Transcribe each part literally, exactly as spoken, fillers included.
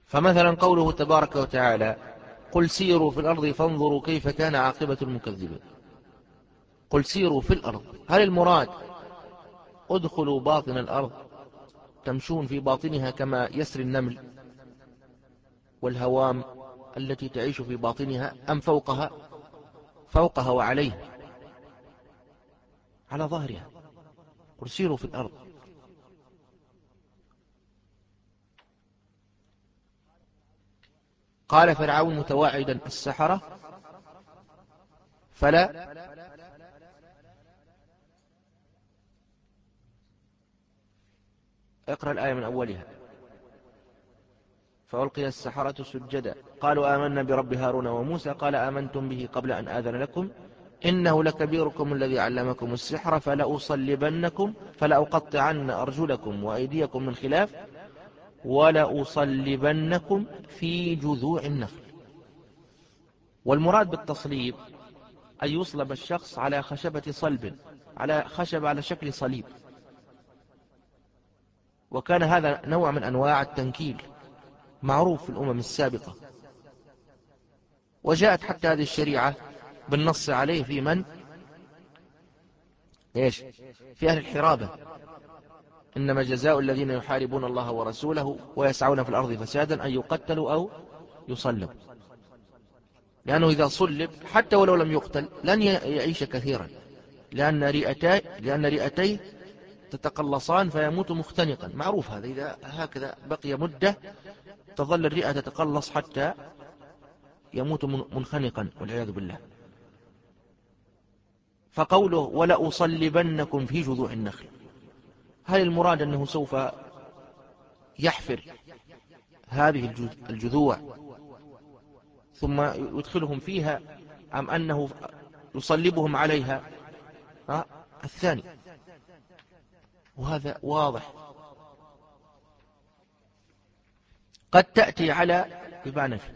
فمثلا قوله تبارك وتعالى قل سيروا في الأرض فانظروا كيف كان عاقبة المكذبين. قل سيروا في الأرض، هل المراد ادخلوا باطن الأرض تمشون في باطنها كما يسري النمل والهوام التي تعيش في باطنها، أم فوقها فوقها وعليها على ظهرها؟ قل سيروا في الأرض. قال فرعون متواعدا السحرة فلا اقرأ الآية من أولها. فألقي السحرة سجدا قالوا آمنا برب هارون وموسى قال آمنتم به قبل أن آذن لكم إنه لكبيركم الذي علمكم السحر فلأصلبنكم فلأقطعن أرجلكم وأيديكم من خلاف ولأصلبنكم في جذوع النخل. والمراد بالتصليب أن يصلب الشخص على خشبة صلب، على خشب على شكل صليب، وكان هذا نوع من أنواع التنكيل معروف في الأمم السابقة، وجاءت حتى هذه الشريعة بالنص عليه في من إيش؟ في أهل الحرابة. إنما جزاء الذين يحاربون الله ورسوله ويسعون في الأرض فسادا أن يقتلوا أو يصلبوا، لأنه إذا صلب حتى ولو لم يقتل لن يعيش كثيرا، لأن رئتي لأن رئتيه تتقلصان فيموت مختنقا، معروف هذا، إذا هكذا بقي مدة تظل الرئة تتقلص حتى يموت منخنقا والعياذ بالله. فقوله ولأصلبنكم في جذوع النخل، هل المراد أنه سوف يحفر هذه الجذوع ثم يدخلهم فيها، أم أنه يصلبهم عليها؟ ها؟ الثاني، وهذا واضح. قد تأتي على بمعنى في،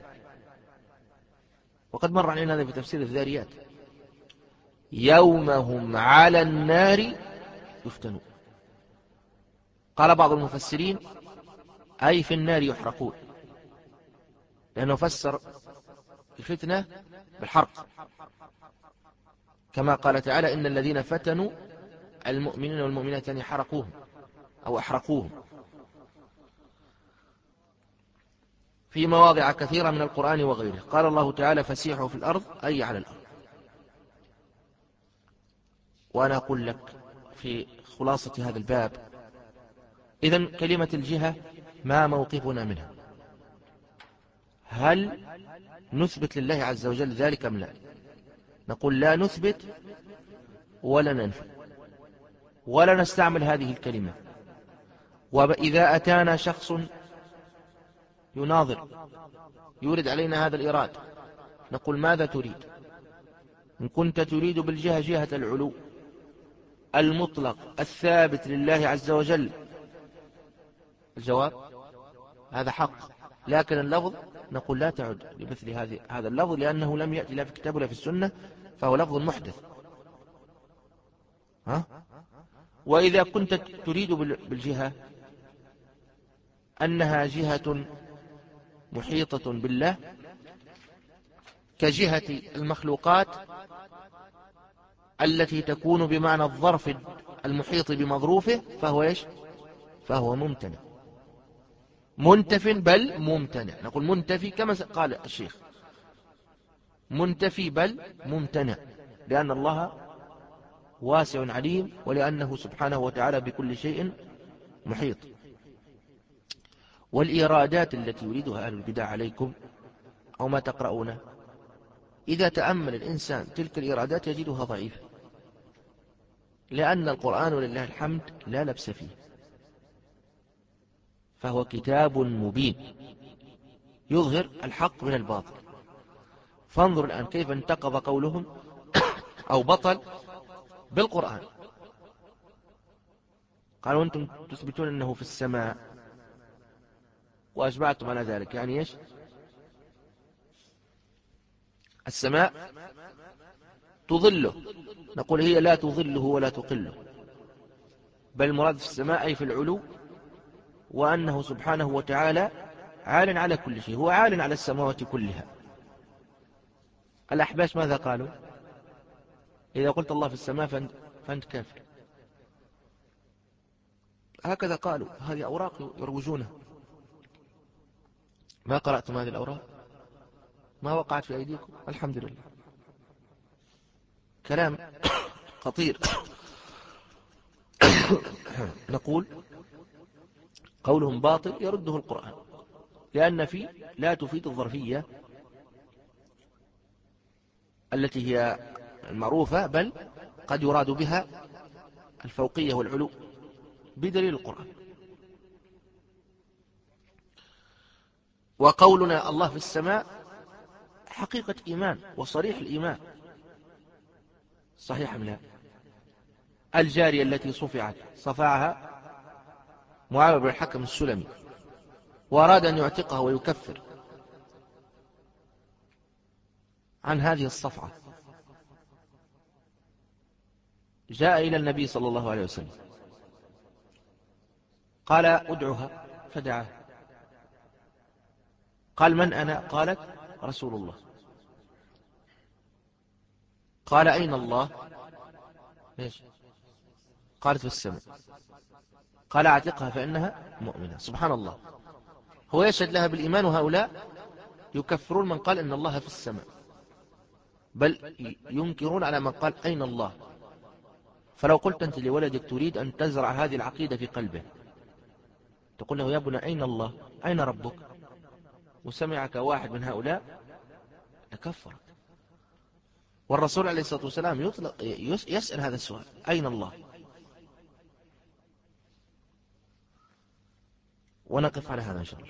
وقد مر علينا هذا في تفسير الذاريات، يوم هم على النار يفتنون. قال بعض المفسرين أي في النار يحرقون، لأنه فسر الفتنة بالحرق، كما قال تعالى إن الذين فتنوا المؤمنين والمؤمنات يعني حرقوهم أو أحرقوهم في مواضع كثيرة من القرآن وغيره. قال الله تعالى فسيحوا في الأرض أي على الأرض. وأنا أقول لك في خلاصة هذا الباب، إذن كلمة الجهة ما موقفنا منها؟ هل نثبت لله عز وجل ذلك أم لا؟ نقول لا نثبت ولا ننفي ولا نستعمل هذه الكلمة. وإذا أتانا شخص يناظر يورد علينا هذا الإراد نقول ماذا تريد؟ إن كنت تريد بالجهة جهة العلو المطلق الثابت لله عز وجل، الجواب هذا حق، لكن اللفظ نقول لا تعد لمثل هذه هذا اللفظ، لأنه لم يأتي لا في الكتاب ولا في السنة، فهو لفظ محدث. ها؟ وإذا كنت تريد بالجهة أنها جهة محيطة بالله كجهة المخلوقات التي تكون بمعنى الظرف المحيط بمظروفه، فهو إيش؟ فهو ممتنع، منتف بل ممتنع. نقول منتفي كما قال الشيخ، منتفي بل ممتنع، لأن الله واسع عليم، ولأنه سبحانه وتعالى بكل شيء محيط. والإيرادات التي يريدها أهل البدع عليكم أو ما تقرؤونه، إذا تأمل الإنسان تلك الإيرادات يجدها ضعيفة، لأن القرآن ولله الحمد لا لبس فيه، فهو كتاب مبين يظهر الحق من الباطل. فانظر الآن كيف انتقض قولهم أو بطل بالقرآن. قالوا أنتم تثبتون أنه في السماء وأجمعتم على ذلك، يعني إيش؟ السماء تظله، نقول هي لا تظله ولا تقله، بل المراد في السماء أي في العلو، وأنه سبحانه وتعالى عال على كل شيء، هو عال على السماوات كلها. الأحباش ماذا قالوا؟ إذا قلت الله في السماء فأنت, فأنت كافر. هكذا قالوا، هذه أوراق يروجونها. ما قرأتم هذه الأوراق؟ ما وقعت في أيديكم؟ الحمد لله. كلام خطير. نقول قولهم باطل يرده القرآن، لأن في لا تفيد الظرفية التي هي المعروفة، بل قد يراد بها الفوقية والعلو بدليل القرآن. وقولنا الله في السماء حقيقة إيمان وصريح الإيمان، صحيح من هذا. الجارية التي صفعت صفعها معاوية بن الحكم السلمي، وأراد أن يعتقها ويكفر عن هذه الصفعة. جاء إلى النبي صلى الله عليه وسلم قال ادعها، فدعاه. قال من أنا؟ قالت رسول الله. قال أين الله؟ ليش؟ قالت في السماء. قال اعتقها فإنها مؤمنة. سبحان الله، هو يشهد لها بالإيمان، وهؤلاء يكفرون من قال إن الله في السماء، بل ينكرون على من قال أين الله. فلو قلت أنت لولدك تريد أن تزرع هذه العقيدة في قلبه، تقول له يا ابني أين الله؟ أين ربك؟ وسمعك واحد من هؤلاء يكفر. والرسول عليه الصلاة والسلام يطلق يسأل هذا السؤال، أين الله؟ ونقف على هذا إن شاء الله.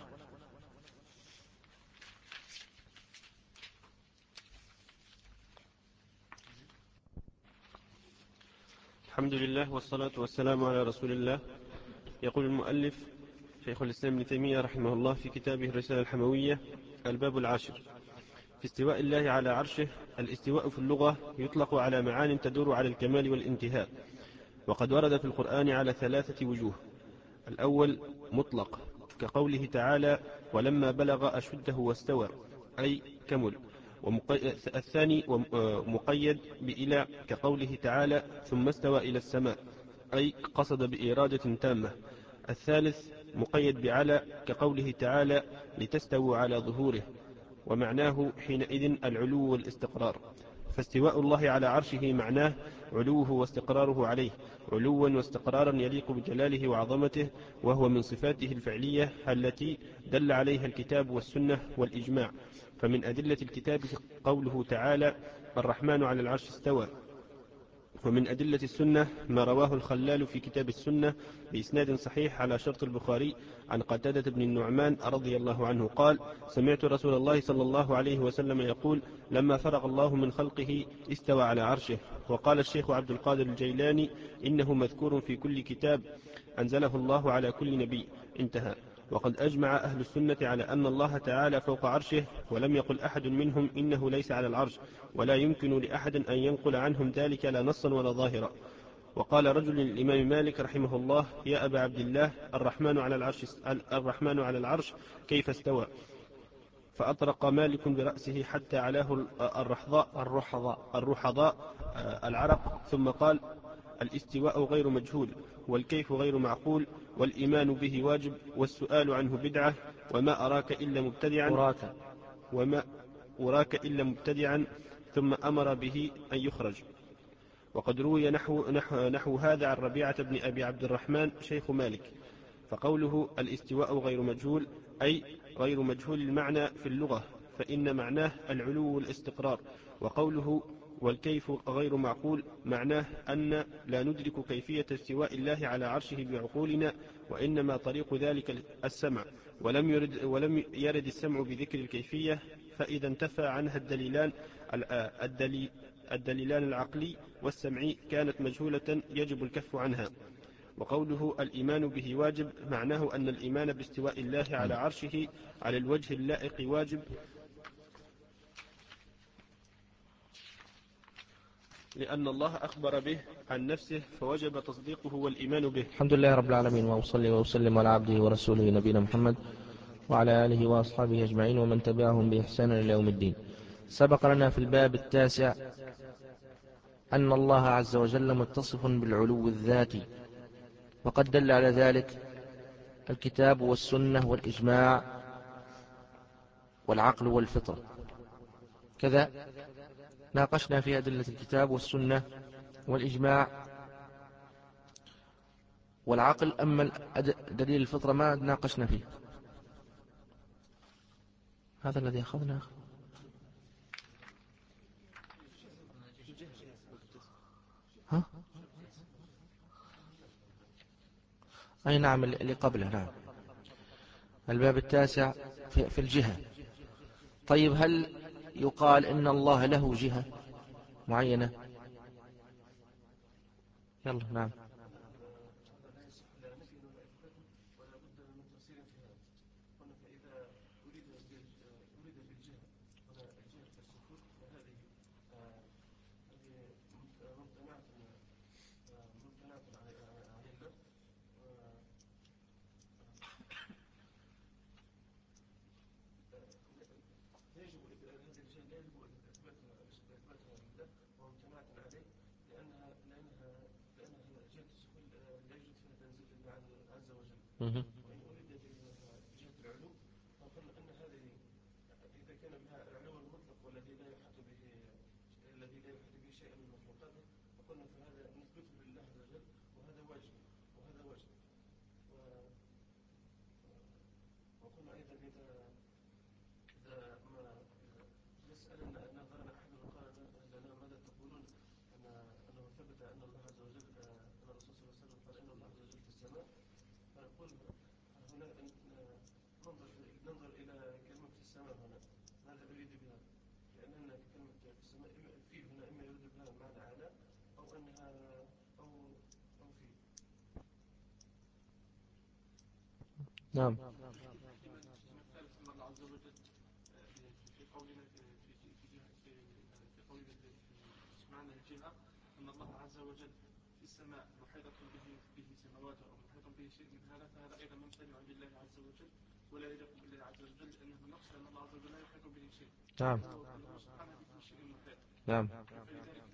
الحمد لله والصلاة والسلام على رسول الله. يقول المؤلف شيخ الإسلام ابن تيمية رحمه الله في كتابه الرسالة الحموية: الباب العاشر في استواء الله على عرشه. الاستواء في اللغة يطلق على معان تدور على الكمال والانتهاء، وقد ورد في القرآن على ثلاثة وجوه. الأول مطلق، كقوله تعالى: ولما بلغ أشده واستوى، أي كمل. الثاني مقيد بإلى، كقوله تعالى: ثم استوى إلى السماء، أي قصد بإرادة تامة. الثالث مقيد بعلى، كقوله تعالى: لتستووا على ظهوره، ومعناه حينئذ العلو والاستقرار. فاستواء الله على عرشه معناه علوه واستقراره عليه، علوا واستقرارا يليق بجلاله وعظمته، وهو من صفاته الفعلية التي دل عليها الكتاب والسنة والإجماع. فمن أدلة الكتاب قوله تعالى: الرحمن على العرش استوى. ومن أدلة السنة ما رواه الخلال في كتاب السنة بإسناد صحيح على شرط البخاري عن قتادة بن النعمان رضي الله عنه قال: سمعت رسول الله صلى الله عليه وسلم يقول: لما فرغ الله من خلقه استوى على عرشه. وقال الشيخ عبد القادر الجيلاني: إنه مذكور في كل كتاب أنزله الله على كل نبي. انتهى. وقد أجمع أهل السنة على أن الله تعالى فوق عرشه، ولم يقل أحد منهم إنه ليس على العرش، ولا يمكن لأحد أن ينقل عنهم ذلك لا نصا ولا ظاهرا. وقال رجل للإمام مالك رحمه الله: يا أبا عبد الله، الرحمن على العرش, الرحمن على العرش كيف استوى؟ فأطرق مالك برأسه حتى علاه الرحضاء الرحضاء, الرحضاء العرق، ثم قال: الاستواء غير مجهول، والكيف غير معقول، والإيمان به واجب، والسؤال عنه بدعة، وما أراك إلا مبتدعا أراك وما أراك إلا مبتدعا ثم أمر به أن يخرج. وقد روي نحو, نحو, نحو هذا عن ربيعة بن أبي عبد الرحمن شيخ مالك. فقوله الاستواء غير مجهول أي غير مجهول المعنى في اللغة، فإن معناه العلو والاستقرار. وقوله والكيف غير معقول معناه أن لا ندرك كيفية استواء الله على عرشه بعقولنا، وإنما طريق ذلك السمع، ولم يرد, ولم يرد السمع بذكر الكيفية، فإذا انتفى عنها الدليلان الدليل الدليلان العقلي والسمعي كانت مجهولة يجب الكف عنها. وقوله الإيمان به واجب معناه أن الإيمان باستواء الله على عرشه على الوجه اللائق واجب، لأن الله أخبر به عن نفسه فوجب تصديقه والإيمان به. الحمد لله رب العالمين، وأصلي وأسلم على عبده ورسوله نبينا محمد وعلى آله وأصحابه أجمعين ومن تبعهم بإحسان إلى يوم الدين. سبق لنا في الباب التاسع أن الله عز وجل متصف بالعلو الذاتي، وقد دل على ذلك الكتاب والسنة والإجماع والعقل والفطرة. كذا ناقشنا في أدلة الكتاب والسنة والإجماع والعقل، أما دليل الفطرة ما ناقشنا فيه. هذا الذي أخذناه. ها؟ أي نعم، اللي قبله. نعم، الباب التاسع في الجهة. طيب، هل يقال إن الله له جهة معينة؟ يلا. نعم. مه. نعم. معنى الجهة أن الله عز وجل في السماء محيطة به به سماواته أو محيط به شيء من هذا، فهذا أيضا ممتنع لله عز وجل ولا يليق بالله عز وجل، لأنه نقص أن الله عز وجل لا يحيط به شيء. نعم. الله سبحانه بكل شيء محيط. نعم. فلذلك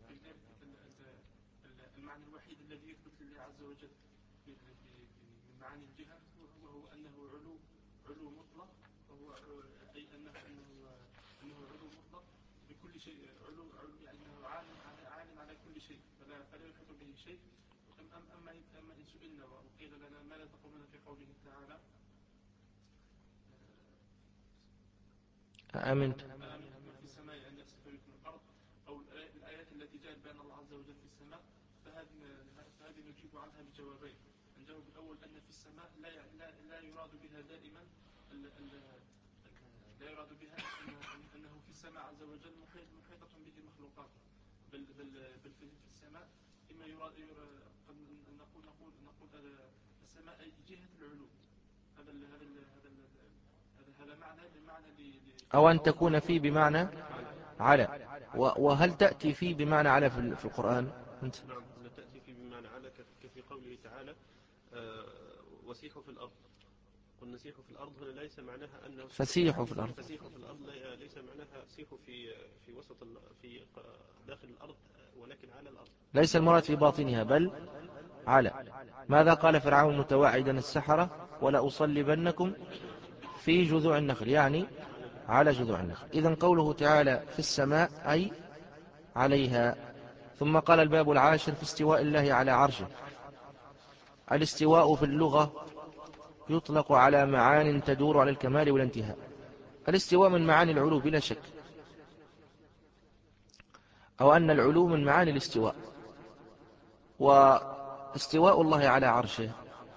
المعنى الوحيد الذي يثبت لله عز وجل من معاني الجهة وهو أنه علو علو مطلق، وهو أي أنه أنه أنه علو مطلق بكل شيء، علو علو يعني أنه عالم على عالم على كل شيء، فلا فلا يحيط به شيء. أما أما أما إن سئلنا وقيل لنا ما لا تقولون في قوله تعالى أأمنت أأمنت من في السماء أن يخسف بكم الأرض، أو الآيات التي جاءت بأن الله عز وجل في السماء، فهذه فهذه نجيب عنها بجوابين. الجواب الأول أن في السماء لا لا لا يراد بها دائما ال ال لا يراد بها أنه في السماء عز وجل محيط محيطة به مخلوقاته، بل بل بل في السماء إما يراد قد نقول نقول نقول السماء أي جهة العلو. هذا هذا هذا هذا معنى بمعنى أو أن تكون فيه بمعنى على. وهل تأتي فيه بمعنى على في القرآن؟ نعم، تأتي فيه بمعنى على كفي قوله تعالى وسيحوا في الأرض. قل نسيحوا في الأرض هنا ليس معناها أنه فسيحوا في الأرض. فسيحوا في الأرض ليس معناها سيحوا في في وسط في داخل الأرض، ولكن على الأرض. ليس المراد في باطنها بل على. ماذا قال فرعون متواعدا السحرة؟ ولا أصلبنكم في جذوع النخل، يعني على جذوع النخل. إذن قوله تعالى في السماء أي عليها. ثم قال الباب العاشر في استواء الله على عرشه. الاستواء في اللغة يطلق على معان تدور على الكمال والانتهاء. الاستواء من معاني العلو بلا شك، أو أن العلو من معاني الاستواء. واستواء الله على عرشه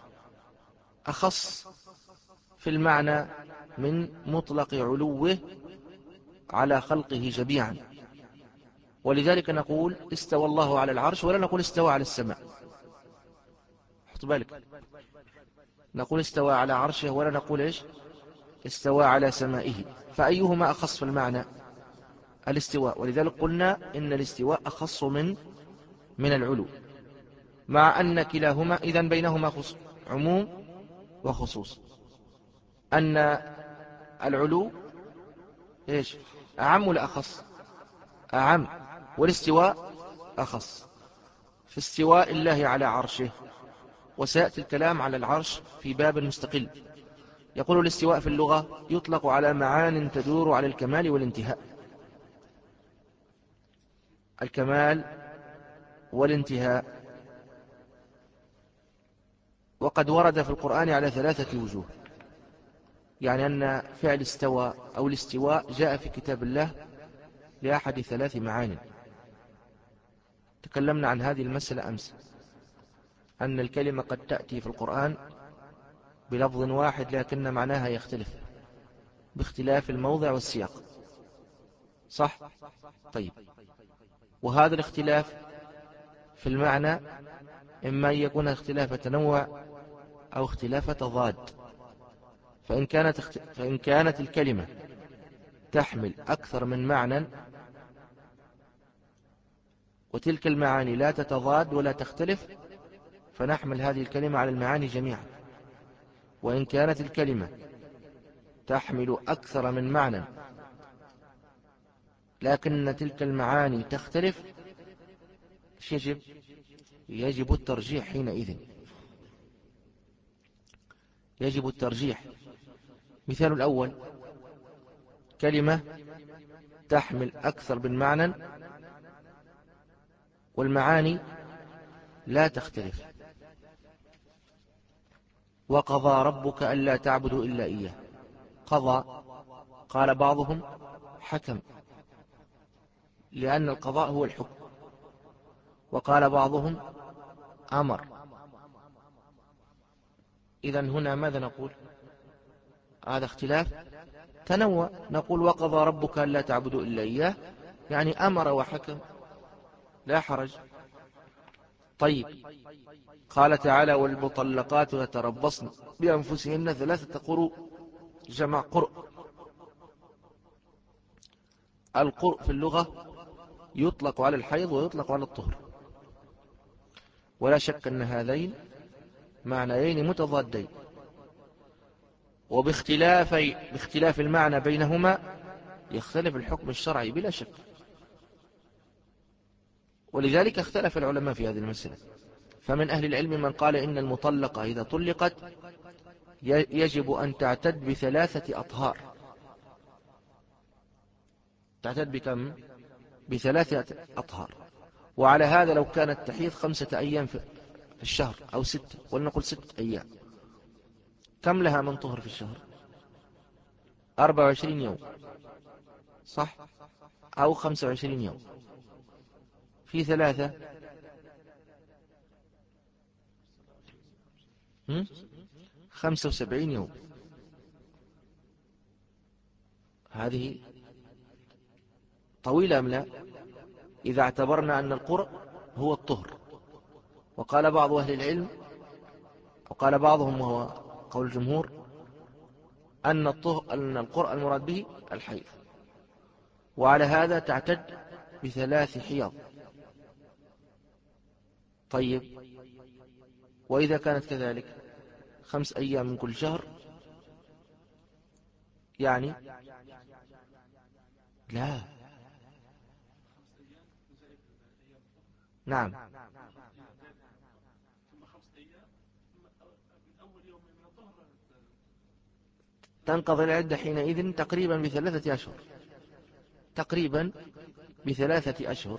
أخص في المعنى من مطلق علوه على خلقه جميعا، ولذلك نقول استوى الله على العرش ولا نقول استوى على السماء. حط بالك، نقول استوى على عرشه ولا نقول إيش استوى على سمائه، فأيهما أخص في المعنى؟ الاستواء. ولذلك قلنا إن الاستواء أخص من من العلو، مع أن كلاهما إذن بينهما عموم وخصوص. أن العلو إيش أعم ولا أخص؟ أعم. والاستواء أخص. في استواء الله على عرشه، وسيأتي الكلام على العرش في باب مستقل. يقول الاستواء في اللغة يطلق على معان تدور على الكمال والانتهاء. الكمال والانتهاء. وقد ورد في القرآن على ثلاثة وجوه، يعني أن فعل استوى أو الاستواء جاء في كتاب الله لأحد ثلاث معان. تكلمنا عن هذه المسألة أمس، أن الكلمة قد تأتي في القرآن بلفظ واحد لكن معناها يختلف باختلاف الموضع والسياق، صح؟ طيب، وهذا الاختلاف في المعنى إما أن يكون اختلاف تنوع أو اختلاف تضاد. فإن كانت, اخت... فإن كانت الكلمة تحمل أكثر من معنى وتلك المعاني لا تتضاد ولا تختلف، فنحمل هذه الكلمة على المعاني جميعا. وإن كانت الكلمة تحمل أكثر من معنى لكن تلك المعاني تختلف، يجب يجب الترجيح حينئذ. يجب الترجيح. مثال الأول: كلمة تحمل أكثر من معنى والمعاني لا تختلف. وقضى ربك ألا تعبدوا إلا إياه. قضى، قال بعضهم حكم، لأن القضاء هو الحكم. وقال بعضهم أمر. إذن هنا ماذا نقول؟ هذا اختلاف تنوع. نقول وقضى ربك ألا تعبدوا إلا إياه، يعني أمر وحكم، لا حرج. طيب، قال تعالى: والمطلقات يتربصن بأنفسهن ثلاثة قروء، جمع قرء. القرء في اللغة يطلق على الحيض ويطلق على الطهر، ولا شك أن هذين معنيين متضادين، وباختلاف باختلاف المعنى بينهما يختلف الحكم الشرعي بلا شك. ولذلك اختلف العلماء في هذه المسألة. فمن أهل العلم من قال إن المطلقة إذا طلقت يجب أن تعتد بثلاثة أطهار. تعتد بكم؟ بثلاثة أطهار. وعلى هذا لو كانت تحيض خمسة أيام في الشهر أو ستة، ولنقل ستة أيام، كم لها من طهر في الشهر؟ أربعة وعشرين يوم، صح؟ أو خمسة وعشرين يوم في ثلاثة، خمسة وسبعين يوم. هذه طويلة أم لا؟ إذا اعتبرنا أن القرء هو الطهر. وقال بعض أهل العلم، وقال بعضهم وهو قول الجمهور، أن الطهر أن القرء المراد به الحيض. وعلى هذا تعتد بثلاث حيض. طيب، وإذا كانت كذلك خمس أيام من كل شهر، يعني لا، نعم، تنقضي العدة حينئذ تقريبا بثلاثة أشهر، تقريبا بثلاثة أشهر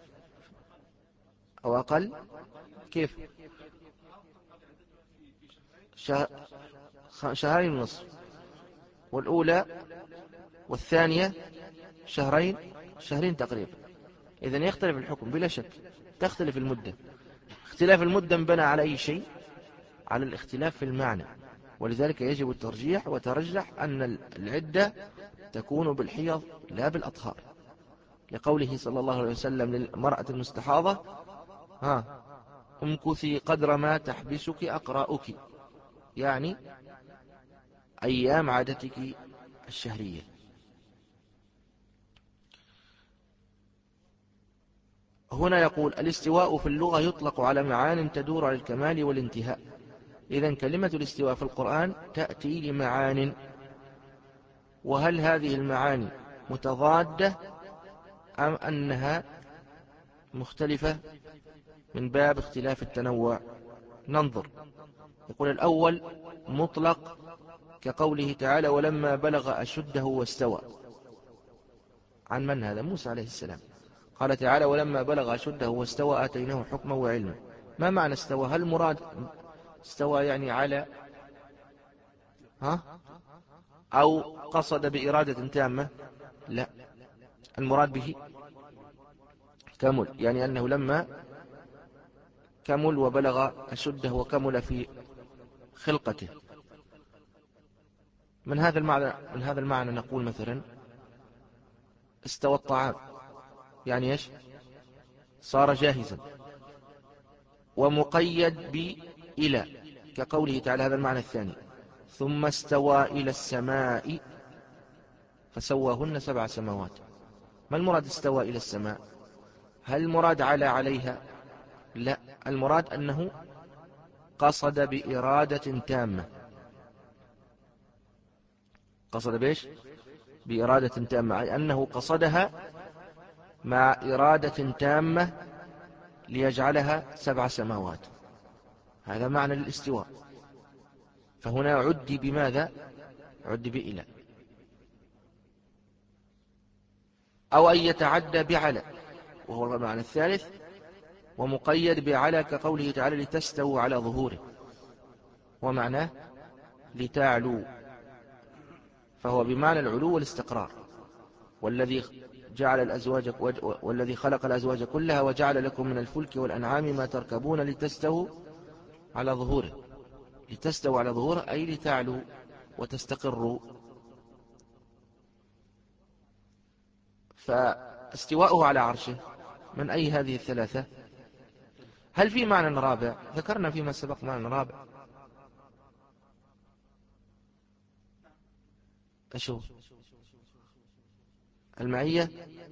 أو أقل. كيف؟ شهر شهرين ونصف، والأولى والثانية شهرين شهرين تقريبا. إذن يختلف الحكم بلا شك، تختلف المدة. اختلاف المدة بنى على أي شيء؟ على الاختلاف في المعنى. ولذلك يجب الترجيح، وترجح أن العدة تكون بالحيض لا بالأطهار، لقوله صلى الله عليه وسلم للمرأة المستحاضة: ها امكثي قدر ما تحبسك أقراؤك، يعني أيام عادتك الشهرية. هنا يقول: الاستواء في اللغة يطلق على معان تدور على الكمال والانتهاء. إذن كلمة الاستواء في القرآن تأتي لمعان وهل هذه المعاني متضادة أم أنها مختلفة من باب اختلاف التنوع؟ ننظر. يقول الأول مطلق كقوله تعالى ولما بلغ أشده واستوى. عن من هذا؟ موسى عليه السلام. قال تعالى ولما بلغ أشده واستوى آتيناه حكما وعلما. ما معنى استوى؟ هل مراد استوى يعني على ها أو قصد بإرادة تامة؟ لا، المراد به كمل، يعني أنه لما كمل وبلغ أشده وكمل في خلقته. من هذا المعنى من هذا المعنى نقول مثلا استوى الطعام، يعني ايش؟ صار جاهزا. ومقيد بإلى كقوله تعالى، هذا المعنى الثاني، ثم استوى إلى السماء فسواهن سبع سماوات. ما المراد استوى إلى السماء؟ هل المراد على عليها؟ لا، المراد أنه قصد بإرادة تامة. قصد بإيش؟ بإرادة تامة، أي أنه قصدها مع إرادة تامة ليجعلها سبع سماوات. هذا معنى الاستواء. فهنا عد بماذا؟ عد بإلى. أو أن يتعدى بعلى، وهو المعنى الثالث، ومقيد بعلى كقوله تعالى لتستووا على ظهوره، ومعناه لتعلو، فهو بمعنى العلو والاستقرار. والذي جعل الأزواج والذي خلق الأزواج كلها وجعل لكم من الفلك والأنعام ما تركبون لتستووا على ظهوره. لتستووا على ظهوره أي لتعلو وتستقروا. فاستواؤه على عرشه من أي هذه الثلاثة؟ هل في معنى رابع؟ ذكرنا فيما سبق معنى رابع. أشوف المعية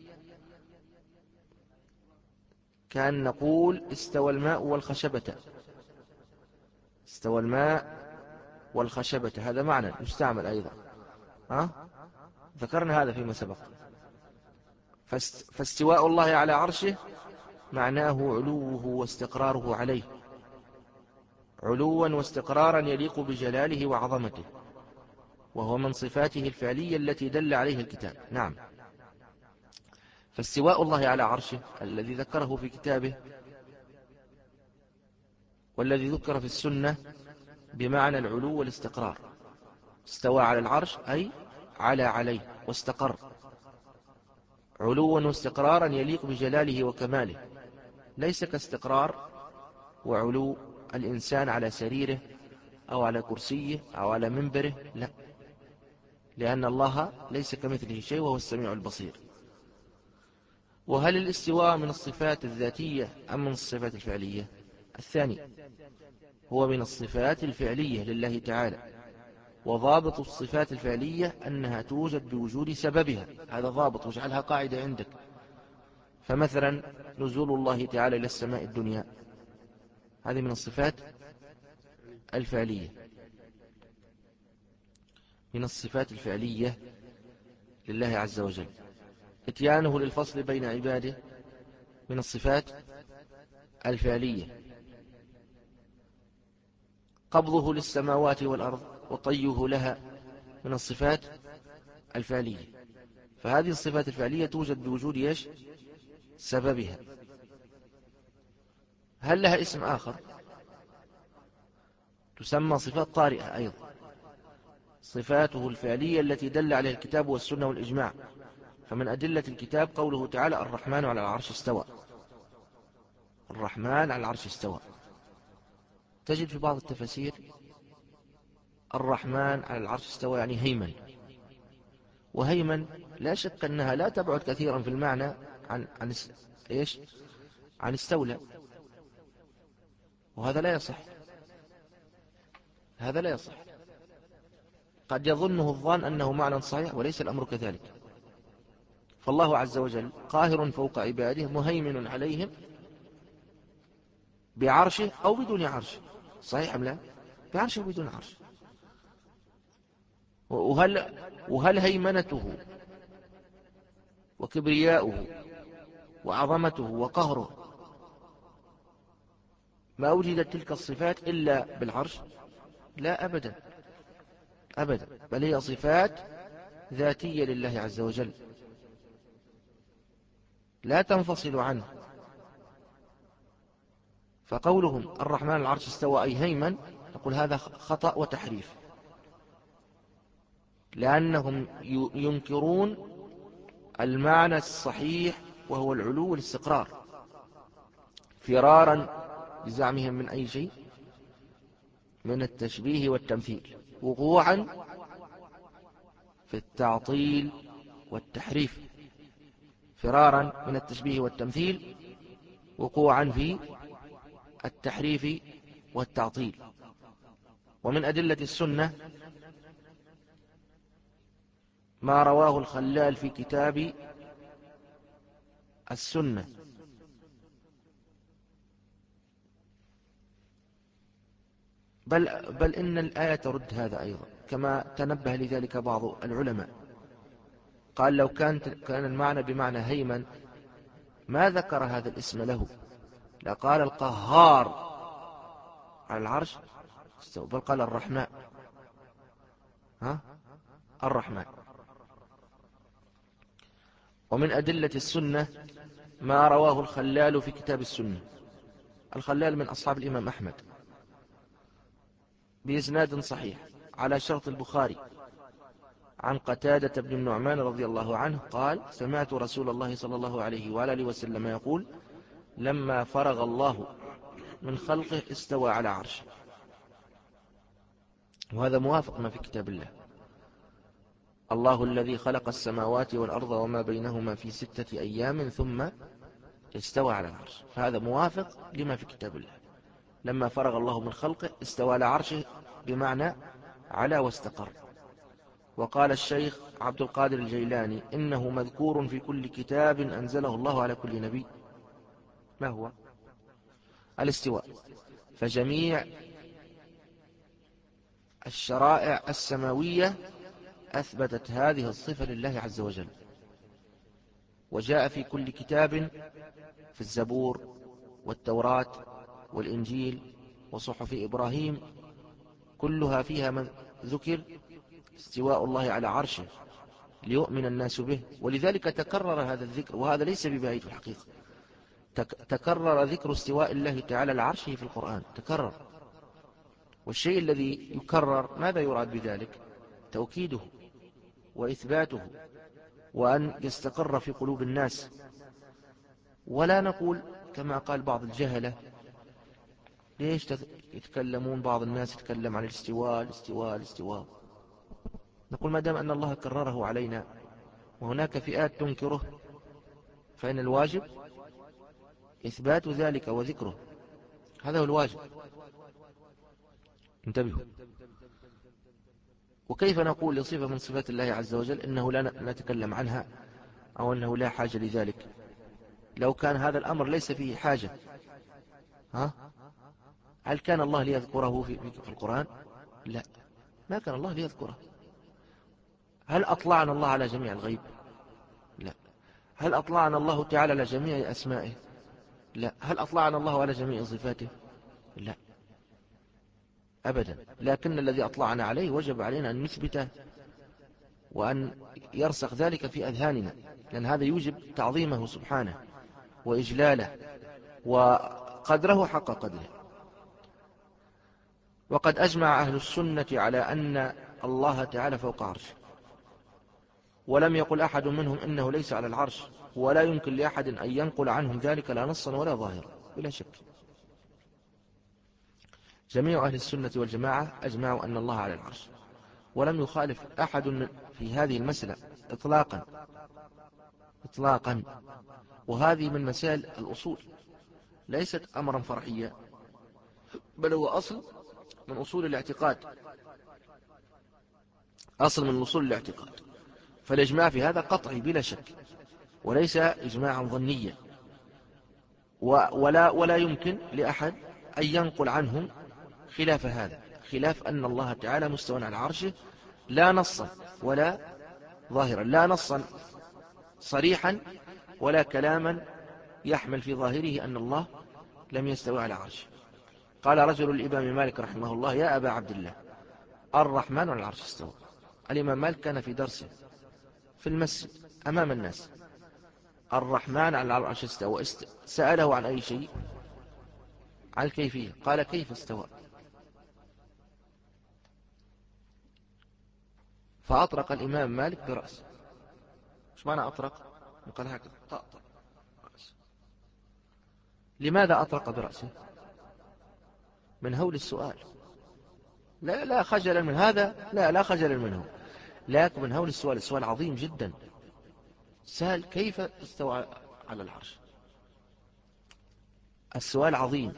كان نقول استوى الماء والخشبة. استوى الماء والخشبة، هذا معنى يستعمل أيضا. ها؟ ذكرنا هذا فيما سبق. فاستواء الله على عرشه معناه علوه واستقراره عليه، علوا واستقرارا يليق بجلاله وعظمته، وهو من صفاته الفعلية التي دل عليه الكتاب. نعم. فاستواء الله على عرشه الذي ذكره في كتابه والذي ذكر في السنة بمعنى العلو والاستقرار. استوى على العرش أي على عليه واستقر، علوا واستقرارا يليق بجلاله وكماله، ليس كاستقرار وعلو الإنسان على سريره أو على كرسيه أو على منبره، لا، لأن الله ليس كمثله شيء وهو السميع البصير. وهل الاستواء من الصفات الذاتية أم من الصفات الفعلية؟ الثاني، هو من الصفات الفعلية لله تعالى، وضابط الصفات الفعلية أنها توجد بوجود سببها. هذا ضابط، واجعلها قاعدة عندك. فمثلا نزول الله تعالى إلى السماء الدنيا، هذه من الصفات الفعلية، من الصفات الفعلية لله عز وجل. اتيانه للفصل بين عباده من الصفات الفعلية. قبضه للسماوات والأرض وطيه لها من الصفات الفعلية. فهذه الصفات الفعلية توجد بوجود ايش؟ سببها. هل لها اسم آخر؟ تسمى صفات طارئة أيضا، صفاته الفعلية التي دل عليها الكتاب والسنة والإجماع. فمن أدلة الكتاب قوله تعالى الرحمن على العرش استوى. الرحمن على العرش استوى. تجد في بعض التفاسير الرحمن على العرش استوى يعني هيمن. وهيمن لا شك أنها لا تبعد كثيرا في المعنى عن عن إيش؟ عن استولى. وهذا لا يصح، هذا لا يصح. قد يظنه الظان أنه معنى صحيح وليس الأمر كذلك. فالله عز وجل قاهر فوق عباده مهيمن عليهم بعرشه أو بدون عرش. صحيح أم لا؟ بعرشه وبدون عرش. وهل, وهل هيمنته وكبرياؤه وعظمته وقهره ما أوجدت تلك الصفات إلا بالعرش؟ لا أبدا أبدا، بل هي صفات ذاتية لله عز وجل لا تنفصل عنه. فقولهم الرحمن العرش استوى أي هيمن، نقول هذا خطأ وتحريف، لأنهم ينكرون المعنى الصحيح وهو العلو والاستقرار، فرارا بزعمهم من أي شيء؟ من التشبيه والتمثيل، وقوعا في التعطيل والتحريف، فرارا من التشبيه والتمثيل، وقوعا في التحريف والتعطيل. ومن أدلة السنة ما رواه الخلال في كتاب السنة بل, بل إن الآية ترد هذا أيضا، كما تنبه لذلك بعض العلماء، قال لو كان, كان المعنى بمعنى هيمن ما ذكر هذا الاسم له، لقال القهار على العرش، بل قال الرحمن، ها الرحمن. ومن أدلة السنة ما رواه الخلال في كتاب السنة، الخلال من أصحاب الإمام أحمد بإسناد صحيح على شرط البخاري عن قتادة بن النعمان رضي الله عنه قال سمعت رسول الله صلى الله عليه وآله وسلم يقول لما فرغ الله من خلقه استوى على عرشه. وهذا موافق ما في كتاب الله، الله الذي خلق السماوات والأرض وما بينهما في ستة أيام ثم استوى على العرش، فهذا موافق لما في كتاب الله. لما فرغ الله من خلقه استوى على عرشه بمعنى على واستقر. وقال الشيخ عبد القادر الجيلاني إنه مذكور في كل كتاب أنزله الله على كل نبي. ما هو الاستواء؟ فجميع الشرائع السماوية أثبتت هذه الصفة لله عز وجل، وجاء في كل كتاب في الزبور والتوراة والإنجيل وصحف إبراهيم كلها فيها من ذكر استواء الله على عرشه ليؤمن الناس به. ولذلك تكرر هذا الذكر، وهذا ليس ببعيد في الحقيقة، تكرر ذكر استواء الله تعالى على عرشه في القرآن، تكرر. والشيء الذي يكرر ماذا يراد بذلك؟ توكيده وإثباته، وأن يستقر في قلوب الناس. ولا نقول كما قال بعض الجهلة ليش يتكلمون بعض الناس يتكلم عن الاستواء الاستواء الاستواء، نقول ما دام أن الله كرره علينا وهناك فئات تنكره فإن الواجب إثبات ذلك وذكره، هذا هو الواجب. انتبهوا. وكيف نقول لصفة من صفات الله عز وجل إنه لا نتكلم عنها أو أنه لا حاجة لذلك؟ لو كان هذا الأمر ليس فيه حاجة، ها؟ هل كان الله ليذكره في, في القرآن؟ لا، ما كان الله ليذكره. هل أطلعنا الله على جميع الغيب؟ لا. هل أطلعنا الله تعالى على جميع أسمائه؟ لا. هل أطلعنا الله على جميع صفاته؟ لا أبدا. لكن الذي أطلعنا عليه وجب علينا أن نثبته وأن يرسخ ذلك في أذهاننا، لأن هذا يوجب تعظيمه سبحانه وإجلاله وقدره حق قدره. وقد أجمع أهل السنة على أن الله تعالى فوق عرشه، ولم يقل أحد منهم إنه ليس على العرش، ولا يمكن لأحد أن ينقل عنهم ذلك لا نصا ولا ظاهرا بلا شك. جميع أهل السنة والجماعة أجمعوا أن الله على العرش، ولم يخالف أحد في هذه المسألة إطلاقا إطلاقا. وهذه من مسائل الأصول، ليست أمرا فرعيا، بل هو أصل من أصول الاعتقاد، أصل من أصول الاعتقاد. فالإجماع في هذا قطعي بلا شك، وليس إجماعا ظنيا، ولا, ولا يمكن لأحد أن ينقل عنهم خلاف هذا، خلاف أن الله تعالى مستوى على عرشه لا نصا ولا ظاهرا، لا نصا صريحا ولا كلاما يحمل في ظاهره أن الله لم يستوي على عرشه. قال رجل الإمام مالك رحمه الله: يا أبا عبد الله، الرحمن على العرش استوى. الإمام مالك كان في درسه في المسجد أمام الناس: الرحمن على العرش استوى. سأله عن أي شيء؟ عن الكيفية. قال: كيف استوى؟ فأطرق الإمام مالك برأسه. مش معنى أطرق؟ قال هكذا طأطأ رأسه. لماذا أطرق برأسه؟ من هول السؤال. لا لا خجلا من هذا، لا لا خجلا منه، لكن من هول السؤال. السؤال عظيم جدا. سأل: كيف استوى على العرش؟ السؤال عظيم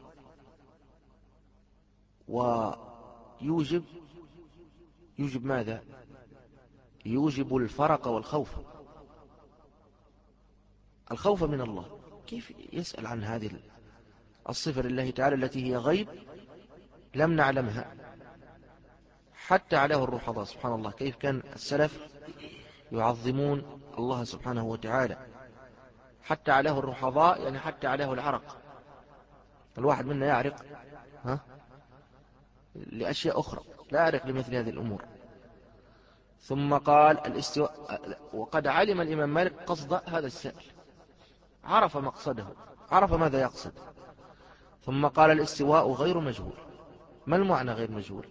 ويوجب يوجب ماذا؟ يوجب الفرق والخوف. الخوف من الله. كيف يسأل عن هذه الصفة لله تعالى التي هي غيب لم نعلمها؟ حتى عليه الرحضاء سبحان الله. كيف كان السلف يعظمون الله سبحانه وتعالى. حتى عليه الرحضاء يعني حتى عليه العرق. الواحد منا يعرق ها لأشياء أخرى، لا يعرق لمثل هذه الأمور. ثم قال: الاستواء. وقد علم الإمام مالك قصد هذا السائل، عرف مقصده، عرف ماذا يقصد. ثم قال: الاستواء غير مجهول. ما المعنى غير مجهول؟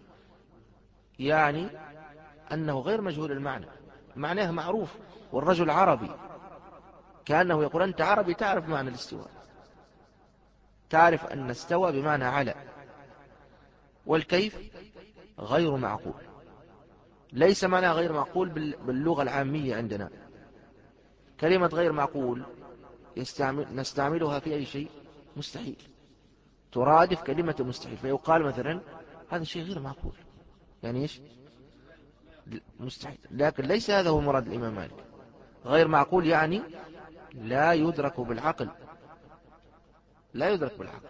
يعني أنه غير مجهول المعنى، معناه معروف، والرجل عربي، كأنه يقول: أنت عربي تعرف معنى الاستواء، تعرف أن استوى بمعنى على. والكيف غير معقول. ليس معنى غير معقول باللغة العامية عندنا. كلمة غير معقول يستعمل نستعملها في أي شيء؟ مستحيل. ترادف كلمة مستحيل، فيقال مثلا: هذا الشيء غير معقول، يعني إيش؟ مستحيل. لكن ليس هذا هو مراد الإمام مالك. غير معقول يعني لا يدرك بالعقل، لا يدرك بالعقل.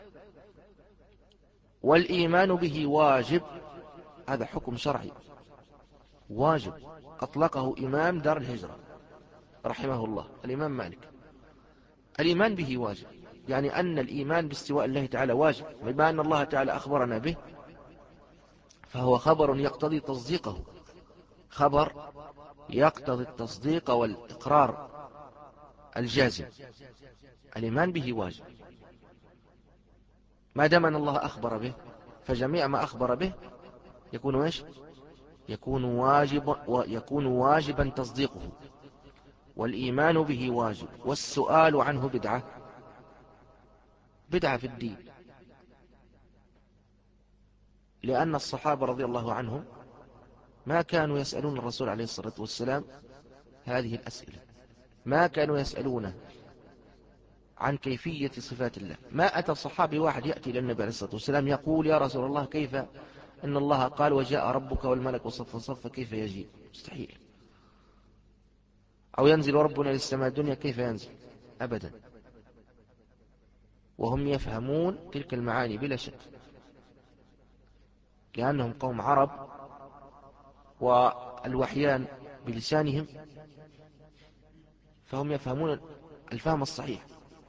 والإيمان به واجب. هذا حكم شرعي واجب، أطلقه إمام دار الهجرة رحمه الله الإمام مالك. الإيمان به واجب، يعني أن الإيمان باستواء الله تعالى واجب. بما أن الله تعالى أخبرنا به فهو خبر يقتضي تصديقه، خبر يقتضي التصديق والإقرار الجازم. الإيمان به واجب ما دام أن الله أخبر به، فجميع ما أخبر به يكون إيش؟ يكون واجب ويكون واجبا تصديقه. والإيمان به واجب، والسؤال عنه بدعة، بدعة في الدين. لأن الصحابة رضي الله عنهم ما كانوا يسألون الرسول عليه الصلاة والسلام هذه الأسئلة، ما كانوا يسألونه عن كيفية صفات الله. ما أتى صحابي واحد يأتي إلى النبي عليه الصلاة والسلام يقول: يا رسول الله، كيف إن الله قال وجاء ربك والملك صفا صفا، كيف يجيء؟ مستحيل. أو ينزل ربنا للسماء الدنيا، كيف ينزل؟ أبدا. وهم يفهمون تلك المعاني بلا شك، لأنهم قوم عرب والوحيان بلسانهم، فهم يفهمون الفهم الصحيح.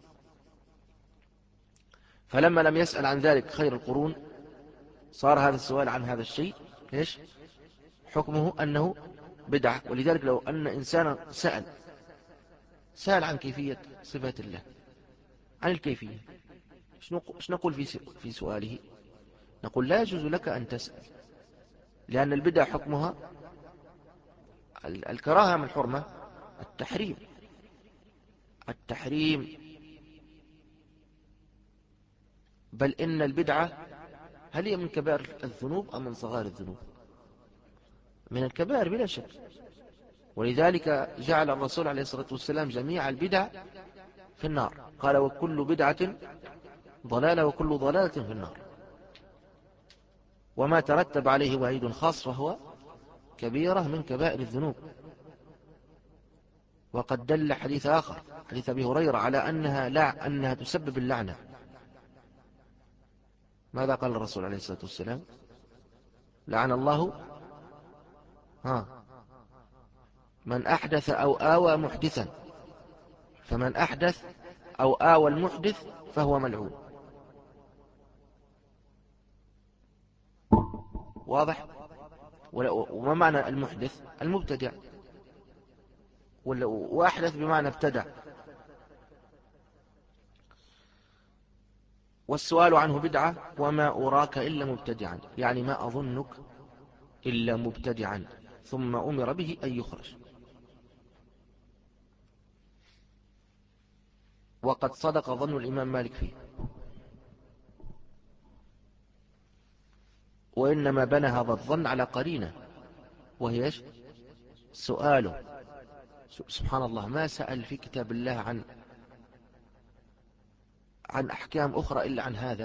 فلما لم يسأل عن ذلك خير القرون صار هذا السؤال عن هذا الشيء إيش؟ حكمه أنه بدعة. ولذلك لو أن إنسانا سأل سأل عن كيفية صفات الله، عن الكيفية، ايش نقول في في سؤاله؟ نقول: لا يجوز لك أن تسأل، لأن البدع حكمها الكراهة من الحرمة، التحريم. التحريم بل إن البدعة هل هي من كبائر الذنوب أم من صغار الذنوب؟ من الكبائر بلا شك. ولذلك جعل الرسول عليه الصلاة والسلام جميع البدع في النار. قال: وكل بدعة ضلالة وكل ضلالة في النار. وما ترتب عليه وعيد خاص فهو كبيرة من كبائر الذنوب. وقد دل حديث آخر، حديث أبي هريرة، على أنها لا أنها تسبب اللعنة. ماذا قال الرسول عليه الصلاة والسلام؟ لعن الله ها من أحدث أو آوى محدثا، فمن أحدث أو آوى المحدث فهو ملعون. واضح؟ وما معنى المحدث؟ المبتدع، وأحدث بمعنى ابتدع. والسؤال عنه بدعة وما أراك إلا مبتدعا، يعني ما أظنك إلا مبتدعا، ثم أمر به أن يخرج. وقد صدق ظن الإمام مالك فيه، وإنما بنى هذا الظن على قرينة، وهي سؤاله. سبحان الله، ما سأل في كتاب الله عن عن أحكام أخرى إلا عن هذا.